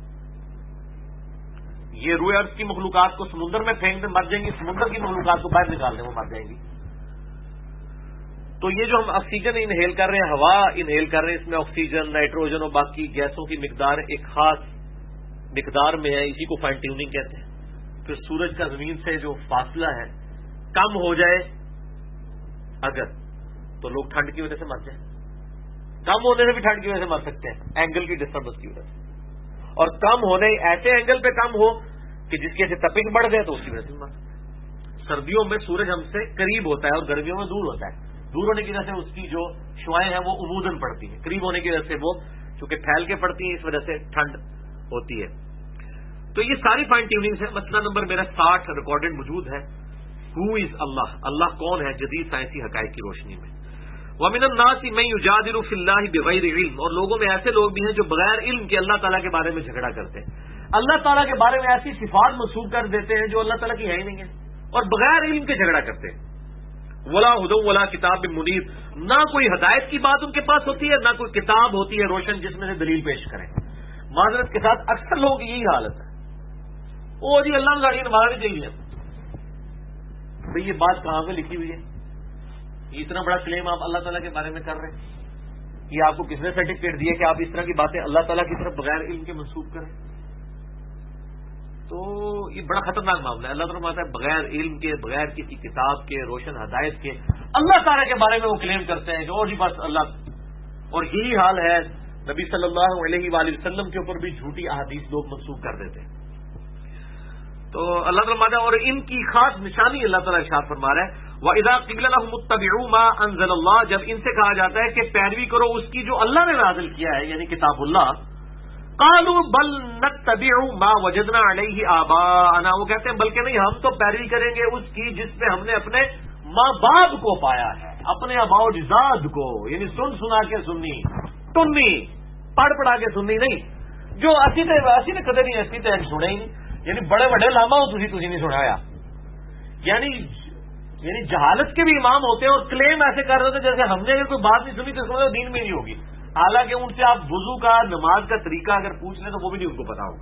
یہ روئے عرض کی مخلوقات کو سمندر میں پھینک دیں مر جائیں گی، سمندر کی مخلوقات کو باہر نکال دیں وہ مر جائیں گی. تو یہ جو ہم آکسیجن انہیل کر رہے ہیں، ہوا انہیل کر رہے ہیں، اس میں آکسیجن، نائٹروجن اور باقی گیسوں کی مقدار ایک خاص مقدار میں ہے، اسی کو فائن ٹیوننگ کہتے ہیں. پھر سورج کا زمین سے جو فاصلہ ہے کم ہو جائے اگر، تو لوگ ٹھنڈ کی وجہ سے مر جائیں. کم ہونے سے بھی ٹھنڈ کی وجہ سے مر سکتے ہیں، اینگل کی ڈسٹربنس کی وجہ سے. اور کم ہونے ایسے اینگل پہ کم ہو کہ جس کی وجہ سے تپش بڑھ جائے تو اس کی وجہ سے مر سکتے ہیں. سردیوں میں سورج ہم سے قریب ہوتا ہے اور گرمیوں میں دور ہوتا ہے. دور ہونے کی وجہ سے اس کی جو شعائیں ہیں وہ عموداً پڑتی ہیں، قریب ہونے کی وجہ سے وہ چونکہ پھیل کے پڑتی ہیں، اس وجہ سے ٹھنڈ ہوتی ہے. تو یہ ساری فائن ٹیوننگز ہیں. مسئلہ نمبر میرا 60 ریکارڈڈ موجود ہے. ہو از اللہ، اللہ کون ہے جدید سائنسی حقائق کی روشنی میں. وَمِنَ النَّاسِ مَن يُجَادِلُ فِي اللَّهِ بِغَيْرِ عِلْمٍ، اور لوگوں میں ایسے لوگ بھی ہیں جو بغیر علم کے اللہ تعالیٰ کے بارے میں جھگڑا کرتے ہیں. اللہ تعالیٰ کے بارے میں ایسی صفات منسوب کر دیتے ہیں جو اللہ تعالیٰ کی ہے ہی نہیں ہے، اور بغیر علم کے جھگڑا کرتے ہیں. ولا ہدی ولا کتاب منیر، نہ کوئی ہدایت کی بات ان کے پاس ہوتی ہے، نہ کوئی کتاب ہوتی ہے روشن جس میں سے دلیل پیش کریں. معذرت کے ساتھ اکثر لوگوں کی یہی حالت ہے وہ جی اللہ نے گاڑی نماز نہیں چاہیے. بھئی یہ بات کہاں پہ لکھی ہوئی ہے؟ یہ اتنا بڑا کلیم آپ اللہ تعالیٰ کے بارے میں کر رہے ہیں. یہ آپ کو کس نے سرٹیفکیٹ دیا کہ آپ اس طرح کی باتیں اللہ تعالیٰ کی طرف بغیر علم کے منسوخ کریں؟ تو یہ بڑا خطرناک معاملہ ہے. اللہ تعالیٰ فرماتا ہے بغیر علم کے، بغیر کسی کتاب کے، روشن ہدایت کے اللہ تعالیٰ کے بارے میں وہ کلیم کرتے ہیں کہ اور جی بس اللہ. اور یہی حال ہے نبی صلی اللہ علیہ وآلہ وسلم کے اوپر بھی جھوٹی احادیث لوگ منسوخ کر دیتے ہیں. تو اللہ تعالیٰ فرماتا ہے، اور ان کی خاص نشانی اللہ تعالیٰ ارشاد فرما رہا ہے وَإِذَا قِيلَ لَهُمُ اتَّبِعُوا مَا أَنزَلَ اللَّهُ، جب ان سے کہا جاتا ہے کہ پیروی کرو اس کی جو اللہ نے نازل کیا ہے یعنی کتاب اللہ، قَالُوا بَلْ نَتَّبِعُ مَا وَجَدْنَا عَلَيْهِ آبَاءَنَا، وہ کہتے ہیں بلکہ نہیں، ہم تو پیروی کریں گے اس کی جس پہ ہم نے اپنے ماں باپ کو پایا ہے، اپنے آباء و اجداد کو، یعنی سن سنا کے سننی، ٹنی پڑھ پڑھا کے سننی نہیں، جو اسی نے کدے نہیں اسی تے سنے ہی نہیں. یعنی بڑے بڑے لاما ہو تھی نہیں سنایا. یعنی جہالت کے بھی امام ہوتے ہیں اور کلیم ایسے کر رہے تھے جیسے ہم نے اگر کوئی بات نہیں سنی تو سمجھو دین میں نہیں ہوگی. حالانکہ ان سے آپ وضو کا، نماز کا طریقہ اگر پوچھ لیں تو وہ بھی نہیں ان کو پتا ہوگا.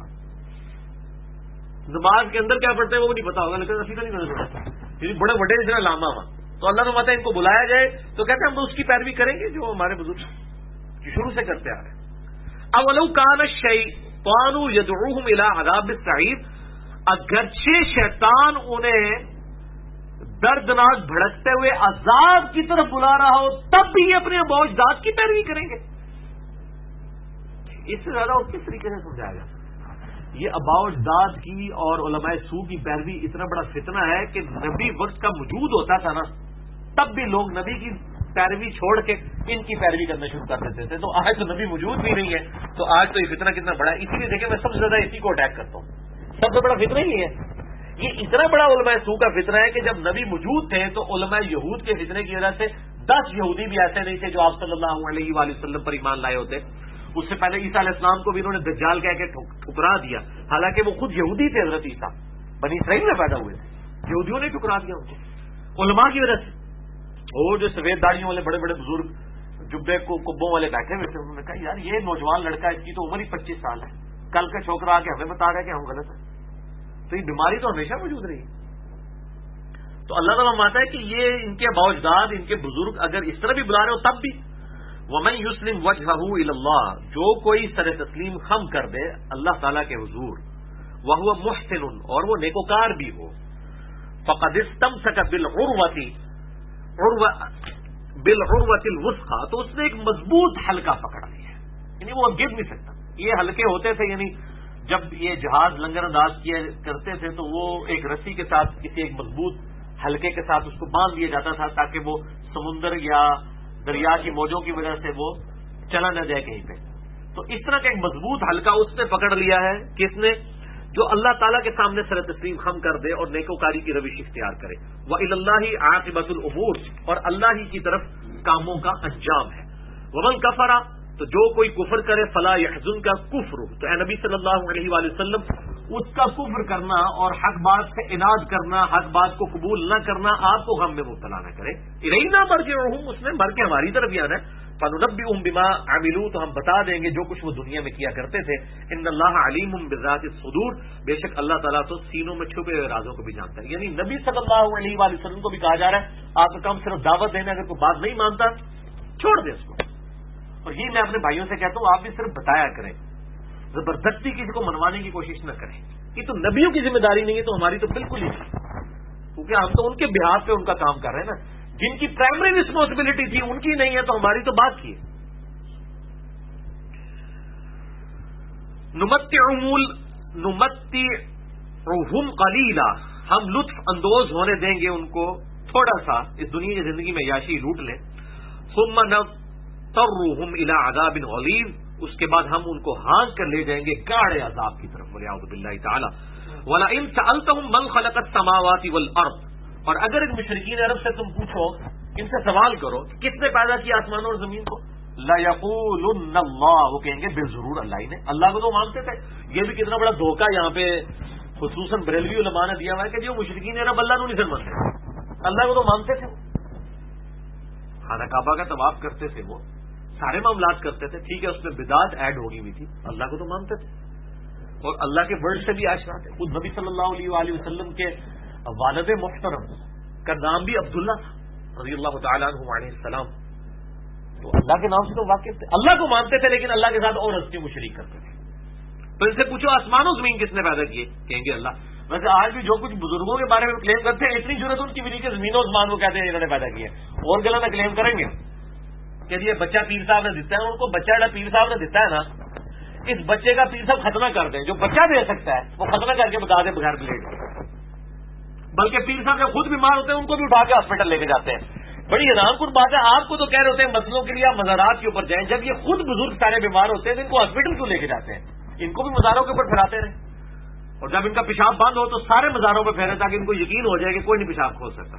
نماز کے اندر کیا پڑھتے ہیں وہ بھی نہیں پتا ہوگا، لیکن اسی کا نہیں پتا سنتا. یعنی بڑے بڑے جتنا لاما ہوا تو اللہ نے ماتا ان کو بلایا جائے تو کہتے ہیں ہم اس کی پیروی کریں گے جو ہمارے بزرگ شروع سے کرتے آ رہے ہیں. اولو کان الشیطان یدعوہم الی عذاب السعیر، اگرچہ شیطان انہیں دردناک بھڑکتے ہوئے عذاب کی طرف بلا رہا ہو تب بھی یہ اپنے آباء و اجداد کی پیروی کریں گے. اس سے زیادہ اور کس طریقے سے سمجھایا جا سکتا ہے؟ یہ آباء و اجداد کی اور علماء سو کی پیروی اتنا بڑا فتنہ ہے کہ نبی وقت کا موجود ہوتا تھا نا، تب بھی لوگ نبی کی پیروی چھوڑ کے ان کی پیروی کرنا شروع کر دیتے تھے. تو آج تو نبی موجود بھی نہیں ہے تو آج تو یہ فتنہ کتنا بڑا ہے. اسی لیے دیکھیں میں سب سے زیادہ اسی کو اٹیک کرتا ہوں. سب سے بڑا فتنہ ہی ہے یہ. اتنا بڑا علماء سو کا فتنہ ہے کہ جب نبی موجود تھے تو علماء یہود کے فتنے کی وجہ سے 10 یہودی بھی ایسے نہیں تھے جو آپ صلی اللہ علیہ وآلہ وسلم پر ایمان لائے ہوتے. اس سے پہلے عیسیٰ علیہ السلام کو بھی انہوں نے دجال کہہ کے ٹھکرا دیا، حالانکہ وہ خود یہودی تھے. حضرت عیسیٰ بنی اسرائیل میں پیدا ہوئے تھے، یہودیوں نے ٹھکرا دیا ان کو علماء کی وجہ سے. وہ جو سفید داڑیوں والے بڑے بڑے بزرگ جبے کو کبوں والے بیٹھے ہوئے تھے، انہوں نے کہا یار یہ نوجوان لڑکا اس کی تو عمر ہی 25 سال ہے، کل کا چھوکرا آ کے ہمیں بتا رہا ہے کہ ہم غلط ہیں. تو یہ بیماری تو ہمیشہ موجود رہی. تو اللہ تعالیٰ مانتا ہے کہ یہ ان کے آباء و اجداد، ان کے بزرگ اگر اس طرح بھی بلا رہے ہو تب بھی. وَمَن يُسْلِمْ وَجْهَهُ إِلَى اللَّهِ، جو کوئی سر تسلیم خم کر دے اللہ تعالیٰ کے حضور، وَهُوَ مُحْسِنٌ، اور وہ نیکوکار بھی ہو، فَقَدِ اسْتَمْسَكَ بِالْعُرْوَةِ الْوُثْقَى، تو اس نے ایک مضبوط حلقہ پکڑ لیا ہے. یعنی وہ اب گر نہیں سکتا. یہ حلقے ہوتے تھے، یعنی جب یہ جہاز لنگر انداز کیا کرتے تھے تو وہ ایک رسی کے ساتھ کسی ایک مضبوط حلقے کے ساتھ اس کو باندھ دیا جاتا تھا تاکہ وہ سمندر یا دریا کی موجوں کی وجہ سے وہ چلا نہ جائے کہیں پہ. تو اس طرح کا ایک مضبوط حلقہ اس نے پکڑ لیا ہے کس نے؟ جو اللہ تعالیٰ کے سامنے سر تسلیم خم کر دے اور نیکوکاری کی روش اختیار کرے. وَإِلَى اللَّهِ عَاقِبَةُ الْأُمُورِ، اور اللہ ہی کی طرف کاموں کا انجام ہے. وَمَنْ كَفَرَ، تو جو کوئی کفر کرے فلا يحزنک کفر، تو اے نبی صلی اللہ علیہ وآلہ وسلم اس کا کفر کرنا اور حق بات سے اناد کرنا، حق بات کو قبول نہ کرنا آپ کو غم میں مبتلا نہ کرے. الینا مرجعہم، اس نے مر کے ہماری طرف ہی آنا ہے. فننبئہم بما عملوا، تو ہم بتا دیں گے جو کچھ وہ دنیا میں کیا کرتے تھے. ان اللہ علیم بذات الصدور، بے شک اللہ تعالیٰ تو سینوں میں چھپے ہوئے رازوں کو بھی جانتا ہے. یعنی نبی صلی اللہ علیہ وآلہ وسلم کو بھی کہا جا رہا ہے آپ کا کام صرف دعوت دینا، اگر کوئی بات نہیں مانتا چھوڑ دیں اس کو. اور یہ میں اپنے بھائیوں سے کہتا ہوں آپ بھی صرف بتایا کریں، زبردستی کسی کو منوانے کی کوشش نہ کریں. یہ تو نبیوں کی ذمہ داری نہیں ہے، تو ہماری تو بالکل ہی نہیں، کیونکہ ہم تو ان کے بہاف پہ ان کا کام کر رہے ہیں نا. جن کی پرائمری رسپانسبلٹی تھی ان کی نہیں ہے تو ہماری تو بات کی ہے. نمتعہم قلیلا، ہم لطف اندوز ہونے دیں گے ان کو تھوڑا سا اس دنیا کی زندگی میں، یاشی لوٹ لیں. ثم نضطرہم الی عذاب غلیظ، اس کے بعد ہم ان کو ہانک کر لے جائیں گے گاڑے عذاب کی طرف. والعیاذ باللہ تعالی. وَلَئِن سَأَلْتَهُم مَّن خَلَقَ السَّمَاوَاتِ وَالْأَرْضَ، اور اگر ان مشرکین عرب سے تم پوچھو، ان سے سوال کرو کہ کس نے پیدا کیا آسمانوں اور زمین کو، لَيَقُولُنَّ اللَّهُ، وہ کہیں گے بے ضرور اللہ ہی نے. اللہ کو تو مانتے تھے. یہ بھی کتنا بڑا دھوکہ یہاں پہ خصوصاً بریلوی علماء نے دیا ہوا ہے کہ جو مشرکین عرب اللہ کو نہیں سمجھتے، اللہ کو تو مانتے تھے. خانہ کعبہ کا طواف کرتے تھے، وہ سارے معاملات کرتے تھے. ٹھیک ہے اس میں بدعت ایڈ ہوگی ہوئی تھی، اللہ کو تو مانتے تھے. اور اللہ کے ورڈ سے بھی آشنا تھے. خود نبی صلی اللہ علیہ وآلہ وسلم کے والد محترم کا نام بھی عبداللہ تھا رضی اللہ تعالیٰ عنہ علیہ السلام. تو اللہ کے نام سے تو واقف تھے, اللہ کو مانتے تھے, لیکن اللہ کے ساتھ اور ہستیوں کو شریک کرتے تھے. تو ان سے پوچھو آسمان و زمین کس نے پیدا کیے؟ کہیں گے اللہ. ویسے آج بھی جو کچھ بزرگوں کے بارے میں کلیم کرتے ہیں, اتنی ضرورت ان کی بھی نہیں کہ زمین و آسمان کو کہتے ہیں انہوں نے پیدا کیے, اور غلط کلیم کریں گے کہ یہ بچہ پیر صاحب نے دیتا ہے. ان کو بچہ جڑا پیر صاحب نے دیتا ہے نا, اس بچے کا پیر صاحب ختنہ کر دیں. جو بچہ دے سکتا ہے وہ ختنہ کر کے بتا دیں بغیر بلیڈ کے. بلکہ پیر صاحب جو خود بیمار ہوتے ہیں ان کو بھی اٹھا کے ہاسپٹل لے کے جاتے ہیں. بڑی حیران کن بات ہے, آپ کو تو کہہ رہے ہوتے ہیں مسئلوں کے لیے آپ مزارات کے اوپر جائیں, جب یہ خود بزرگ سارے بیمار ہوتے ہیں تو ان کو ہاسپٹل کیوں لے کے جاتے ہیں؟ ان کو بھی مزاروں کے اوپر پھراتے رہے, اور جب ان کا پیشاب بند ہو تو سارے مزاروں پہ پھیرے تاکہ ان کو یقین ہو جائے کہ کوئی نہیں پیشاب کھول سکتا.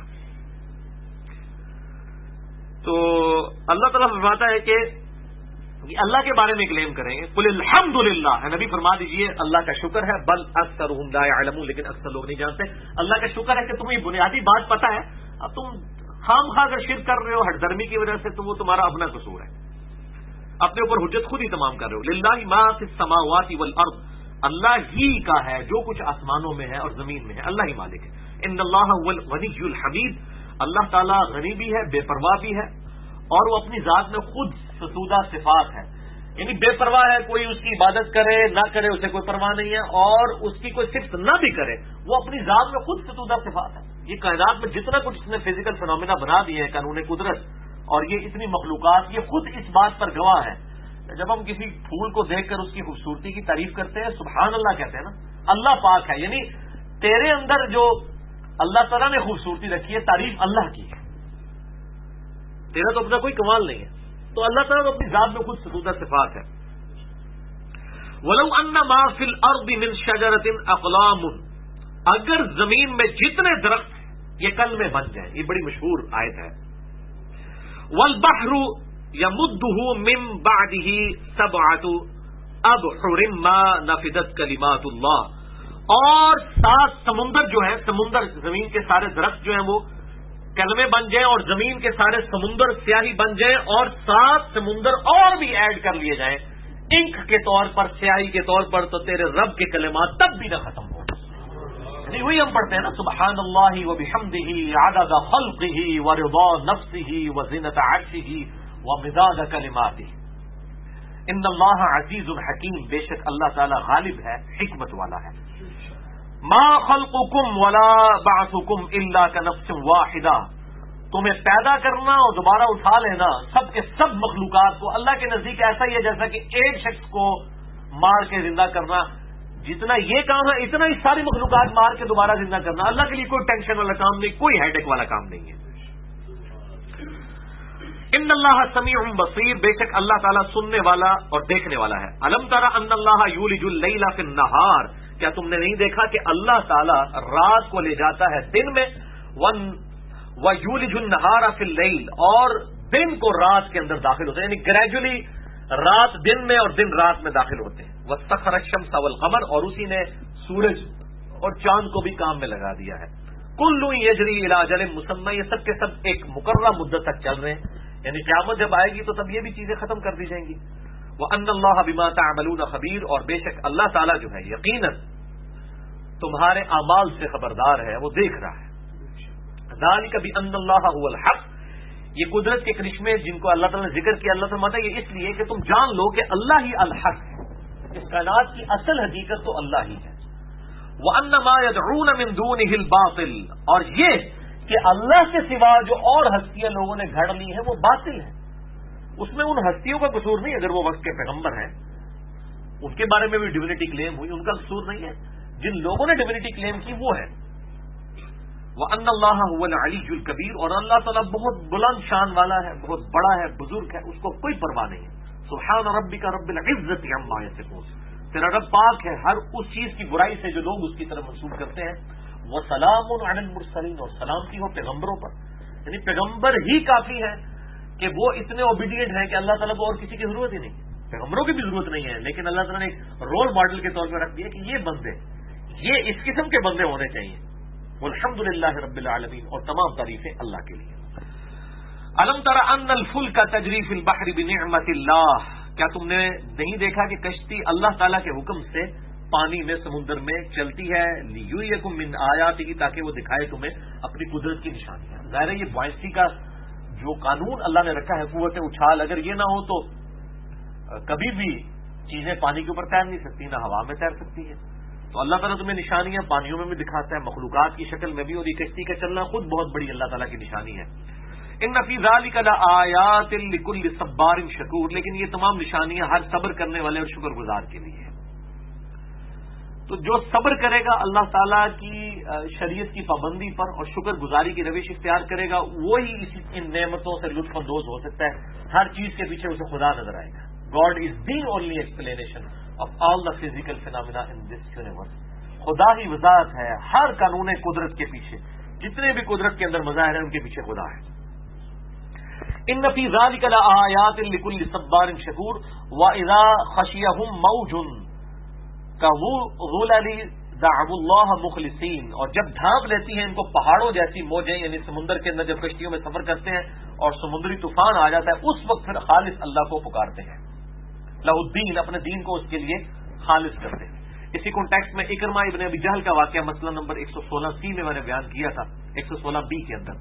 تو اللہ تعالیٰ فرماتا ہے کہ اللہ کے بارے میں کلیم کریں گے. قل الحمدللہ, نبی فرما دیجئے اللہ کا شکر ہے. بل اکثرهم لا يعلمون, لیکن اکثر لوگ نہیں جانتے. اللہ کا شکر ہے کہ تمہیں بنیادی بات پتہ ہے. اب تم خام خواہ اگر شرک کر رہے ہو ہٹ دھرمی کی وجہ سے تو وہ تمہارا اپنا قصور ہے, اپنے اوپر حجت خود ہی تمام کر رہے ہو. للہ ما فی السماوات والارض, اللہ ہی کا ہے جو کچھ آسمانوں میں ہے اور زمین میں ہے, اللہ ہی مالک ہے. ان اللہ هو الغنی الحمید, اللہ تعالیٰ غنی بھی ہے, بے پرواہ بھی ہے, اور وہ اپنی ذات میں خود ستودہ صفات ہے. یعنی بے پرواہ ہے, کوئی اس کی عبادت کرے نہ کرے اسے کوئی پرواہ نہیں ہے, اور اس کی کوئی صفت نہ بھی کرے وہ اپنی ذات میں خود ستودہ صفات ہے. یہ کائنات میں جتنا کچھ اس نے فزیکل فنومینا بنا دیے ہیں, قانون قدرت, اور یہ اتنی مخلوقات, یہ خود اس بات پر گواہ ہے. جب ہم کسی پھول کو دیکھ کر اس کی خوبصورتی کی تعریف کرتے ہیں سبحان اللہ کہتے ہیں نا, اللہ پاک ہے. یعنی تیرے اندر جو اللہ تعالیٰ نے خوبصورتی رکھی ہے تعریف اللہ کی ہے, تیرا تو اپنا کوئی کمال نہیں ہے. تو اللہ تعالیٰ تو اپنی ذات میں خود ستودہ صفات ہے. وَلَوْ أَنَّ مَا فِي الْأَرْضِ مِنْ شَجَرَةٍ أَقْلَامٌ, اگر زمین میں جتنے درخت یہ کلمے بن جائیں, یہ بڑی مشہور آیت ہے. وَالْبَحْرُ يَمُدُّهُ مِنْ بَعْدِهِ سَبْعَةُ أَبْحُرٍ مَا نَفِدَتْ كَلِمَاتُ اللَّهِ, اور 7 سمندر جو ہیں, سمندر زمین کے سارے درخت جو ہیں وہ کلمے بن جائیں, اور زمین کے سارے سمندر سیاہی بن جائیں, اور 7 سمندر اور بھی ایڈ کر لیے جائیں انک کے طور پر, سیاہی کے طور پر, تو تیرے رب کے کلمات تب بھی نہ ختم ہو. وہی ہم پڑھتے ہیں نا, سبحان اللہ وبحمدہ عدد خلقہ ورضا نفسہ وزنۃ عرشہ ومداد کلماتہ. ان اللہ عزیز حکیم, بے شک اللہ تعالی غالب ہے, حکمت والا ہے. ما خلقکم ولا بعثکم الا کنفس واحدہ, تمہیں پیدا کرنا اور دوبارہ اٹھا لینا سب کے سب مخلوقات کو اللہ کے نزدیک ایسا ہی ہے جیسا کہ ایک شخص کو مار کے زندہ کرنا, جتنا یہ کام ہے اتنا ہی ساری مخلوقات مار کے دوبارہ زندہ کرنا. اللہ کے لیے کوئی ٹینشن والا کام نہیں, کوئی ہیڈ ایک والا کام نہیں ہے. ان اللہ سمیع بصیر, بے شک اللہ تعالیٰ سننے والا اور دیکھنے والا ہے. الم تر ان اللہ یولج اللیل فی النہار, کیا تم نے نہیں دیکھا کہ اللہ تعالیٰ رات کو لے جاتا ہے دن میں, وَيُولِجُ النَّهَارَ فِي اللَّيْلِ, اور دن کو رات کے اندر داخل ہوتے ہیں, یعنی گریجولی رات دن میں اور دن رات میں داخل ہوتے ہیں. وَسَخَّرَ الشَّمْسَ وَالْقَمَرَ, اور اسی نے سورج اور چاند کو بھی کام میں لگا دیا ہے. كُلٌّ يَجْرِي إِلَىٰ أَجَلٍ مُّسَمًّى, یہ سب کے سب ایک مقررہ مدت تک چل رہے ہیں, یعنی قیامت جب آئے گی تو تب یہ بھی چیزیں ختم کر دی جائیں گی. وَأَنَّ اللَّهَ بِمَا تَعْمَلُونَ خَبِيرٌ, اور بے شک اللہ تعالیٰ جو ہے یقیناً تمہارے اعمال سے خبردار ہے, وہ دیکھ رہا ہے. ذالک بأن اللہ هو الحق, یہ قدرت کے کرشمے جن کو اللہ تعالیٰ نے ذکر کیا, اللہ فرماتا ہے یہ اس لیے کہ تم جان لو کہ اللہ ہی الحق ہے, اس کائنات کی اصل حقیقت تو اللہ ہی ہے. وَأَنَّ مَا يَدْعُونَ مِن دُونِهِ الْبَاطِلُ, اور یہ کہ اللہ کے سوا جو اور ہستیاں لوگوں نے گھڑ لی ہیں وہ باطل ہیں. اس میں ان ہستیوں کا قصور نہیں, اگر وہ وقت کے پیغمبر ہیں ان کے بارے میں بھی ڈیوینٹی کلیم ہوئی, ان کا قصور نہیں ہے. جن لوگوں نے ڈیوینٹی کلیم کی وہ ہے. وَأَنَّ اللَّهَ هُوَ الْعَلِيُّ الْكَبِيرُ, اور اللہ تعالیٰ بہت بلند شان والا ہے, بہت بڑا ہے, بزرگ ہے, اس کو کوئی پرواہ نہیں ہے. سبحان ربک رب العزت عما یصفون, تیرا رب پاک ہے ہر اس چیز کی برائی سے جو لوگ اس کی طرف منسوب کرتے ہیں. وَسَلَامٌ عَلَى الْمُرْسَلِينَ, اور سلامتی ہو پیغمبروں پر, یعنی پیغمبر ہی کافی ہے کہ وہ اتنے اوبیڈینٹ ہیں کہ اللہ تعالیٰ کو اور کسی کی ضرورت ہی نہیں. پیغمبروں کی بھی ضرورت نہیں ہے, لیکن اللہ تعالیٰ نے ایک رول ماڈل کے طور پر رکھ دیا کہ یہ بندے, یہ اس قسم کے بندے ہونے چاہیے. والحمد للہ رب العالمین, اور تمام تعریفیں اللہ کے لیے. الم تر ان الفلک تجری فی البحر بنعمت اللہ, کیا تم نے نہیں دیکھا کہ کشتی اللہ تعالیٰ کے حکم سے پانی میں سمندر میں چلتی ہے لیریکم من آیاتہ تاکہ وہ دکھائے تمہیں اپنی قدرت کی نشانیاں. ظاہر ہے یہ بوائنسی کا جو قانون اللہ نے رکھا ہے قوت اچھال اگر یہ نہ ہو تو کبھی بھی چیزیں پانی کے اوپر تیر نہیں سکتی نہ ہوا میں تیر سکتی ہے. تو اللہ تعالیٰ تمہیں نشانیاں پانیوں میں بھی دکھاتا ہے مخلوقات کی شکل میں بھی اور یہ کشتی کا چلنا خود بہت بڑی اللہ تعالیٰ کی نشانی ہے. ان فی ذلک لآیات لکل صبار شکور لیکن یہ تمام نشانیاں ہر صبر کرنے والے اور شکر گزار کے لیے ہیں. تو جو صبر کرے گا اللہ تعالیٰ کی شریعت کی پابندی پر اور شکر گزاری کی روش اختیار کرے گا وہی ان نعمتوں سے لطف اندوز ہو سکتا ہے. ہر چیز کے پیچھے اسے خدا نظر آئے گا. God is the only explanation of all the physical phenomena in this universe. خدا ہی وضاحت ہے ہر قانون قدرت کے پیچھے. جتنے بھی قدرت کے اندر مظاہر ہیں ان کے پیچھے خدا ہے. ان فی ذلک لآیات لکل صبار شکور واذا خشیہم موج کظلل دعوا اللہ مخلصین اور جب ڈھانپ لیتی ہیں ان کو پہاڑوں جیسی موجیں یعنی سمندر کے اندر جب کشتیوں میں سفر کرتے ہیں اور سمندری طوفان آ جاتا ہے اس وقت پھر خالص اللہ کو پکارتے ہیں. لہ الدین اپنے دین کو اس کے لیے خالص کرتے ہیں. اسی کانٹیکسٹ میں اکرمہ ابن ابی جہل کا واقعہ مسئلہ نمبر 116C میں نے بیان کیا تھا 116B کے اندر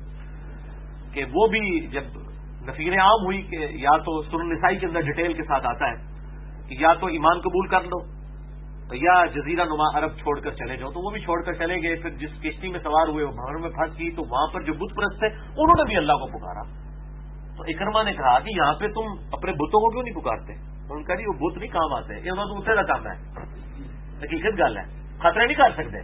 کہ وہ بھی جب نفیر عام ہوئی کہ یا تو سورۃ النساء کے اندر ڈیٹیل کے ساتھ آتا ہے کہ یا تو ایمان قبول کر لو یا جزیرہ نما عرب چھوڑ کر چلے جاؤ تو وہ بھی چھوڑ کر چلے گئے. پھر جس کشتی میں سوار ہوئے وہ بھاڑوں میں پھنس گئی تو وہاں پر جو بت پرست تھے انہوں نے بھی اللہ کو پکارا. تو اکرمہ نے کہا کہ یہاں پہ تم اپنے بتوں کو کیوں نہیں پکارتے؟ ان کا وہ بت نہیں کام آتے یہ انہوں نے اسے کام ہے حقیقت گل ہے خطرے نہیں کر سکتے.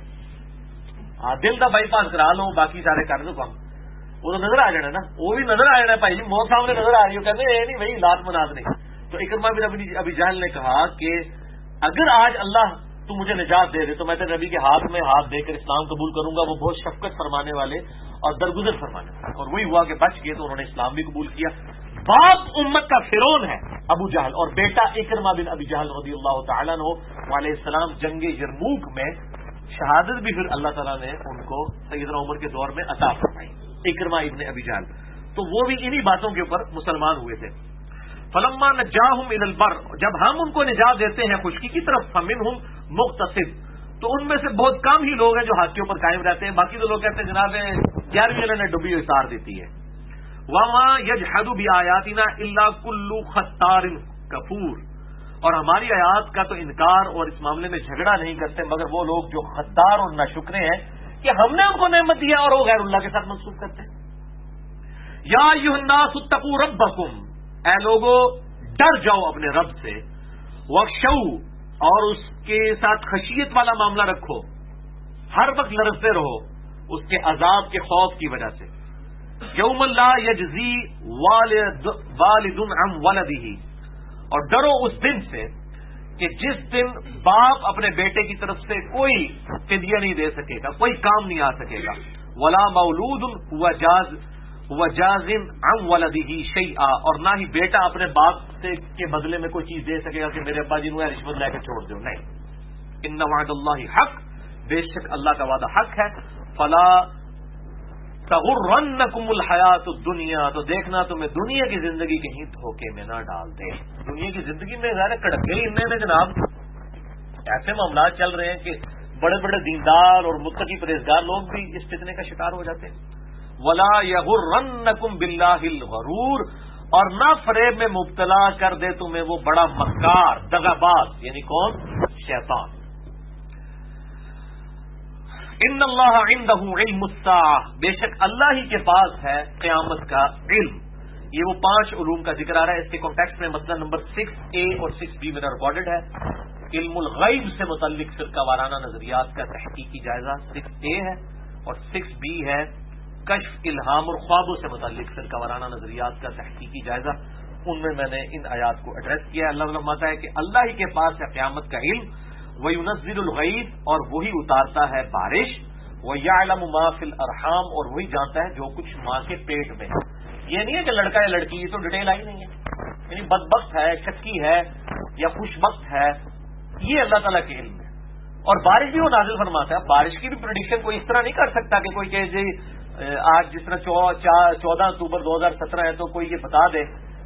ہاں دل کا بائی پاس کرا لو باقی سارے کر دو کام وہ تو نظر آ جانا نا وہ بھی نظر آ جانا بھائی جی موت سامنے نظر آ رہی ہو کہتے یہ نہیں بھائی لات مناد نہیں. تو اکرمہ بن ابی جہل نے کہا کہ اگر آج اللہ تو مجھے نجات دے دے تو میں تیرے نبی کے ہاتھ میں ہاتھ دے کر اسلام قبول کروں گا. وہ بہت شفقت فرمانے والے اور درگزر فرمانے والے اور وہی ہوا کہ بچ گئے تو انہوں نے اسلام بھی قبول کیا. باپ امت کا فرعون ہے ابو جہل اور بیٹا اکرمہ بن ابی جہل رضی اللہ تعالیٰ عنہ علیہ السلام جنگ یرموک میں شہادت بھی پھر اللہ تعالیٰ نے ان کو سیدنا عمر کے دور میں عطا فرمائی. اکرمہ ابن ابی جہل تو وہ بھی انہی باتوں کے اوپر مسلمان ہوئے تھے. فلما نجاہم الی البر جب ہم ان کو نجات دیتے ہیں خشکی کی طرف فمنہم مقتصد تو ان میں سے بہت کم ہی لوگ ہیں جو ہاتھ کے اوپر قائم رہتے ہیں. باقی تو لوگ کہتے ہیں جناب 11ویں اللہ نے ڈبی ہوئی اتار دیتی ہے. وما یجحد بآیاتنا الا کل ختار کفور اور ہماری آیات کا تو انکار اور اس معاملے میں جھگڑا نہیں کرتے مگر وہ لوگ جو خدار اور ناشکرے ہیں کہ ہم نے ان کو نعمت دیا اور وہ غیر اللہ کے ساتھ منسوب کرتے ہیں. یا ایھا الناس اتقوا ربکم اے لوگو ڈر جاؤ اپنے رب سے وخشو اور اس کے ساتھ خشیت والا معاملہ رکھو ہر وقت لرزتے رہو اس کے عذاب کے خوف کی وجہ سے. یوم لا یجزی والد عن ولدہ اور ڈرو اس دن سے کہ جس دن باپ اپنے بیٹے کی طرف سے کوئی فدیہ نہیں دے سکے گا کوئی کام نہیں آ سکے گا. ولا مولود هو جاز عن ولدہ شیئا اور نہ ہی بیٹا اپنے باپ سے کے بدلے میں کوئی چیز دے سکے گا کہ میرے ابا جی نے رشوت لے کے چھوڑ دو. نہیں ان وعد اللہ حق بے شک اللہ کا وعدہ حق ہے. فلا تغرنکم الحیات الدنیا تو دیکھنا تمہیں دنیا کی زندگی کہیں دھوکے میں نہ ڈال دے. دنیا کی زندگی میں ظاہر کڑکے ہی انہیں جناب ایسے معاملات چل رہے ہیں کہ بڑے بڑے دیندار اور متقی پرہیزگار لوگ بھی اس فتنے کا شکار ہو جاتے ہیں. ولا یغرنکم باللہ الغرور اور نہ فریب میں مبتلا کر دے تمہیں وہ بڑا مکار دغاباز یعنی کون شیطان. ان اللہ عندہ علم الساعہ بے شک اللہ ہی کے پاس ہے قیامت کا علم. یہ وہ 5 علوم کا ذکر آ رہا ہے. اس کے کانٹیکسٹ میں مسئلہ نمبر 6A اور 6B میرا ریکارڈڈ ہے. علم الغیب سے متعلق فرقہ وارانہ نظریات کا تحقیقی جائزہ 6A ہے اور 6B ہے کشف الہام اور خوابوں سے متعلق فرقہ وارانہ نظریات کا تحقیقی جائزہ. ان میں نے ان آیات کو ایڈریس کیا ہے. اللہ فرماتا ہے کہ اللہ ہی کے پاس ہے قیامت کا علم. وَيُنَزِّلُ الْغَيْثَ اور وہی اتارتا ہے بارش. وَيَعْلَمُ مَا فِي الْأَرْحَامِ اور وہی جانتا ہے جو کچھ ماں کے پیٹ میں ہے. یہ نہیں ہے کہ لڑکا یا لڑکی یہ تو ڈیٹیل آئی نہیں ہے یعنی بدبخت ہے شکی ہے یا خوش بخت ہے یہ اللہ تعالیٰ کے علم ہے. اور بارش بھی وہ نازل فرماتا ہے. بارش کی بھی پریڈکشن کوئی اس طرح نہیں کر سکتا کہ کوئی کہ جی آج جس طرح 14 اکتوبر 2017 ہے تو کوئی یہ بتا دے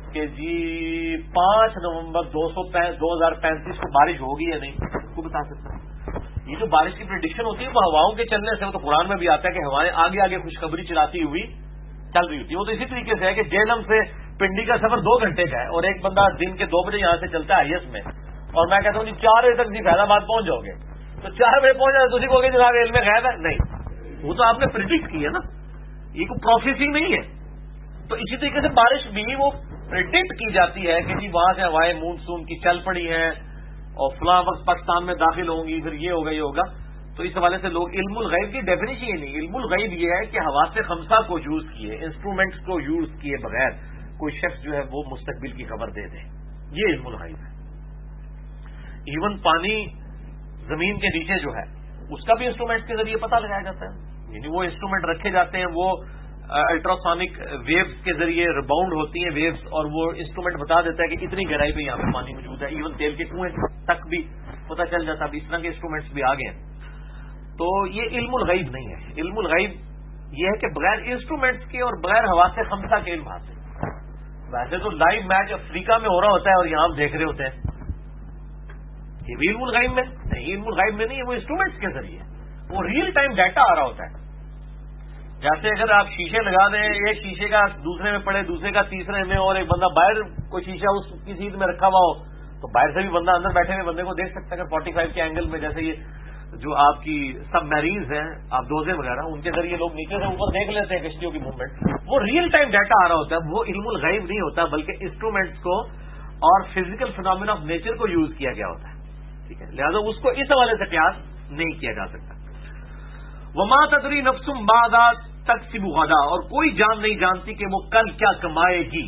کہ جی 5 نومبر 2035 کو بارش ہوگی یا نہیں؟ کو بتا سکتا ہے؟ یہ جو بارش کی پریڈکشن ہوتی ہے وہ ہواؤں کے چلنے سے، وہ تو قرآن میں بھی آتا ہے کہ ہوائیں آگے آگے خوشخبری چلاتی ہوئی چل رہی ہوتی ہے. وہ تو اسی طریقے سے ہے کہ جہلم سے پنڈی کا سفر 2 گھنٹے کا ہے، اور ایک بندہ دن کے 2 بجے یہاں سے چلتا ہے آئی ایس میں، اور میں کہتا ہوں جی 4 بجے تک فیض آباد پہنچ جاؤ گے، تو 4 بجے پہنچ جائے تو اسی کو کہ جناب علم غیب ہے. نہیں، وہ تو آپ نے پریڈکٹ کی ہے نا، یہ کوئی پروفیسی نہیں ہے. تو اسی طریقے سے بارش بھی وہ پریڈکٹ کی جاتی ہے کہ جی وہاں سے ہوائیں مونسون کی چل پڑی ہیں اور فلاں وقت پاکستان میں داخل ہوں گی، پھر یہ ہوگا یہ ہوگا. تو اس حوالے سے لوگ علم الغیب کی ڈیفینیشن یہ نہیں، علم الغیب یہ ہے کہ حواس خمسہ کو یوز کیے، انسٹرومنٹس کو یوز کیے بغیر کوئی شخص جو ہے وہ مستقبل کی خبر دے دے، یہ علم الغیب ہے. ایون پانی زمین کے نیچے جو ہے اس کا بھی انسٹرومنٹ کے ذریعے پتہ لگایا جاتا ہے، یعنی وہ انسٹرومنٹ رکھے جاتے ہیں، وہ الٹراسونک ویوز کے ذریعے ریباؤنڈ ہوتی ہیں ویوز، اور وہ انسٹرومنٹ بتا دیتا ہے کہ اتنی گہرائی پہ یہاں پہ پانی موجود ہے. ایون تیل کے کنویں تک بھی پتہ چل جاتا ہے. اس طرح کے انسٹرومنٹس بھی آ گئے ہیں. تو یہ علم الغیب نہیں ہے. علم الغیب یہ ہے کہ بغیر انسٹرومنٹس کے اور بغیر حواس خمسہ کے علم حاصل. ویسے تو لائیو میچ افریقہ میں ہو رہا ہوتا ہے اور یہاں ہم دیکھ رہے ہوتے ہیں، یہ بھی علم الغیب میں نہیں، علم الغیب میں نہیں ہے، وہ انسٹرومنٹس کے ذریعے وہ ریئل ٹائم ڈیٹا آ رہا ہوتا ہے. جیسے اگر آپ شیشے لگا دیں، ایک شیشے کا دوسرے میں پڑے، دوسرے کا تیسرے میں، اور ایک بندہ باہر کوئی شیشہ اس کی سیٹ میں رکھا ہوا ہو، تو باہر سے بھی بندہ اندر بیٹھے ہوئے بندے کو دیکھ سکتا ہے. اگر 45 کے اینگل میں، جیسے یہ جو آپ کی سب میرینز ہیں، آپ دوزے وغیرہ، ان کے ذریعے لوگ نیچے سے اوپر دیکھ لیتے ہیں کشتیوں کی موومنٹ، وہ ریئل ٹائم ڈیٹا آ رہا ہوتا ہے. وہ علم الغیب نہیں ہوتا، بلکہ انسٹرومنٹس کو اور فزیکل فینومینا آف نیچر کو یوز کیا گیا ہوتا ہے. ٹھیک ہے، لہٰذا اس کو اس حوالے سے قیاس نہیں کیا جا سکتا. وما تدری نفس ماذا تکسب غدا، اور کوئی جان نہیں جانتی کہ وہ کل کیا کمائے گی،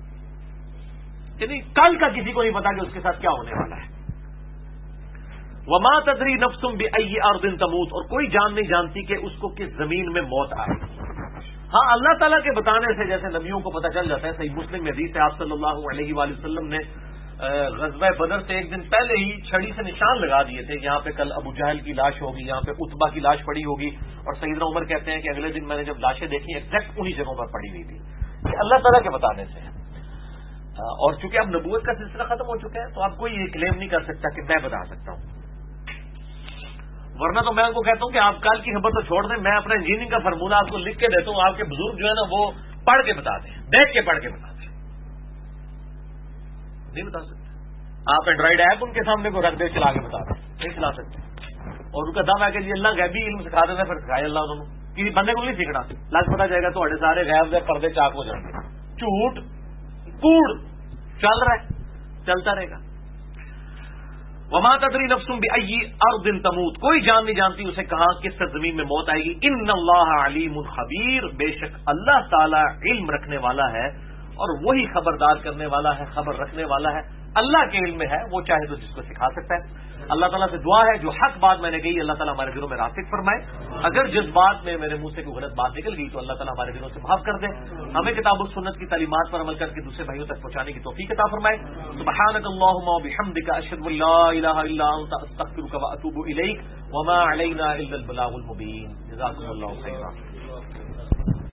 یعنی کل کا کسی کو نہیں پتا کہ اس کے ساتھ کیا ہونے والا ہے. وما تدری نفس بأی ارض تموت، اور کوئی جان نہیں جانتی کہ اس کو کس زمین میں موت آئے گی. ہاں، اللہ تعالیٰ کے بتانے سے جیسے نبیوں کو پتہ چل جاتا ہے. صحیح مسلم میں حدیث ہے، آپ صلی اللہ علیہ وآلہ وسلم نے غزوہ بدر سے ایک دن پہلے ہی چھڑی سے نشان لگا دیے تھے، یہاں پہ کل ابو جہل کی لاش ہوگی، یہاں پہ عتبہ کی لاش پڑی ہوگی. اور سیدنا عمر کہتے ہیں کہ اگلے دن میں نے جب لاشیں دیکھی ایگزیکٹ انہی جگہوں پر پڑی ہوئی تھی. یہ اللہ تعالیٰ کے بتانے سے ہے. اور چونکہ اب نبوت کا سلسلہ ختم ہو چکا ہے تو آپ کوئی یہ کلیم نہیں کر سکتا کہ میں بتا سکتا ہوں. ورنہ تو میں ان کو کہتا ہوں کہ آپ کل کی خبر تو چھوڑ دیں، میں اپنا انجینئرنگ کا فارمولہ آپ کو لکھ کے دیتا ہوں، آپ کے بزرگ جو ہے نا وہ پڑھ کے بتا دیں، دیکھ کے پڑھ کے بتا دیں. نہیں بتا سکتے. آپ اینڈرائڈ ایپ ان کے سامنے کو رکھ دے چلا کے بتا دیں، نہیں چلا سکتے. اور ان کا دم ہے کہ جی اللہ غیبی علم سکھا دیتا ہے، پھر سکھایا اللہ انہوں نے. کسی بندے کو نہیں سیکھنا، لگ پتا جائے گا تو سارے غیب دے پردے چاک ہو جائیں گے. جھوٹ کوڑ چل رہا ہے، چلتا رہے گا. وما تدری نفس بأی ارض تموت، کوئی جان نہیں جانتی اسے کہاں کس سرزمین میں موت آئے گی. ان اللہ علیم خبیر، بے شک اللہ تعالی علم رکھنے والا ہے اور وہی خبردار کرنے والا ہے، خبر رکھنے والا ہے. اللہ کے علم میں ہے، وہ چاہے تو جس کو سکھا سکتا ہے. اللہ تعالیٰ سے دعا ہے جو حق بات میں نے کہی اللہ تعالیٰ ہمارے دلوں میں راسخ فرمائے. اگر جس بات میں میرے منہ سے کوئی غلط بات نکل گئی تو اللہ تعالیٰ ہمارے دلوں سے معاف کر دے. ہمیں کتاب و سنت کی تعلیمات پر عمل کر کے دوسرے بھائیوں تک پہنچانے کی توفیق عطا فرمائے. سبحانک اللہم وبحمدک، اشہد ان لا الہ الا انت، استغفرک واتوب الیک، وما علینا الا البلاغ المبین. جزاکم اللہ خیرا.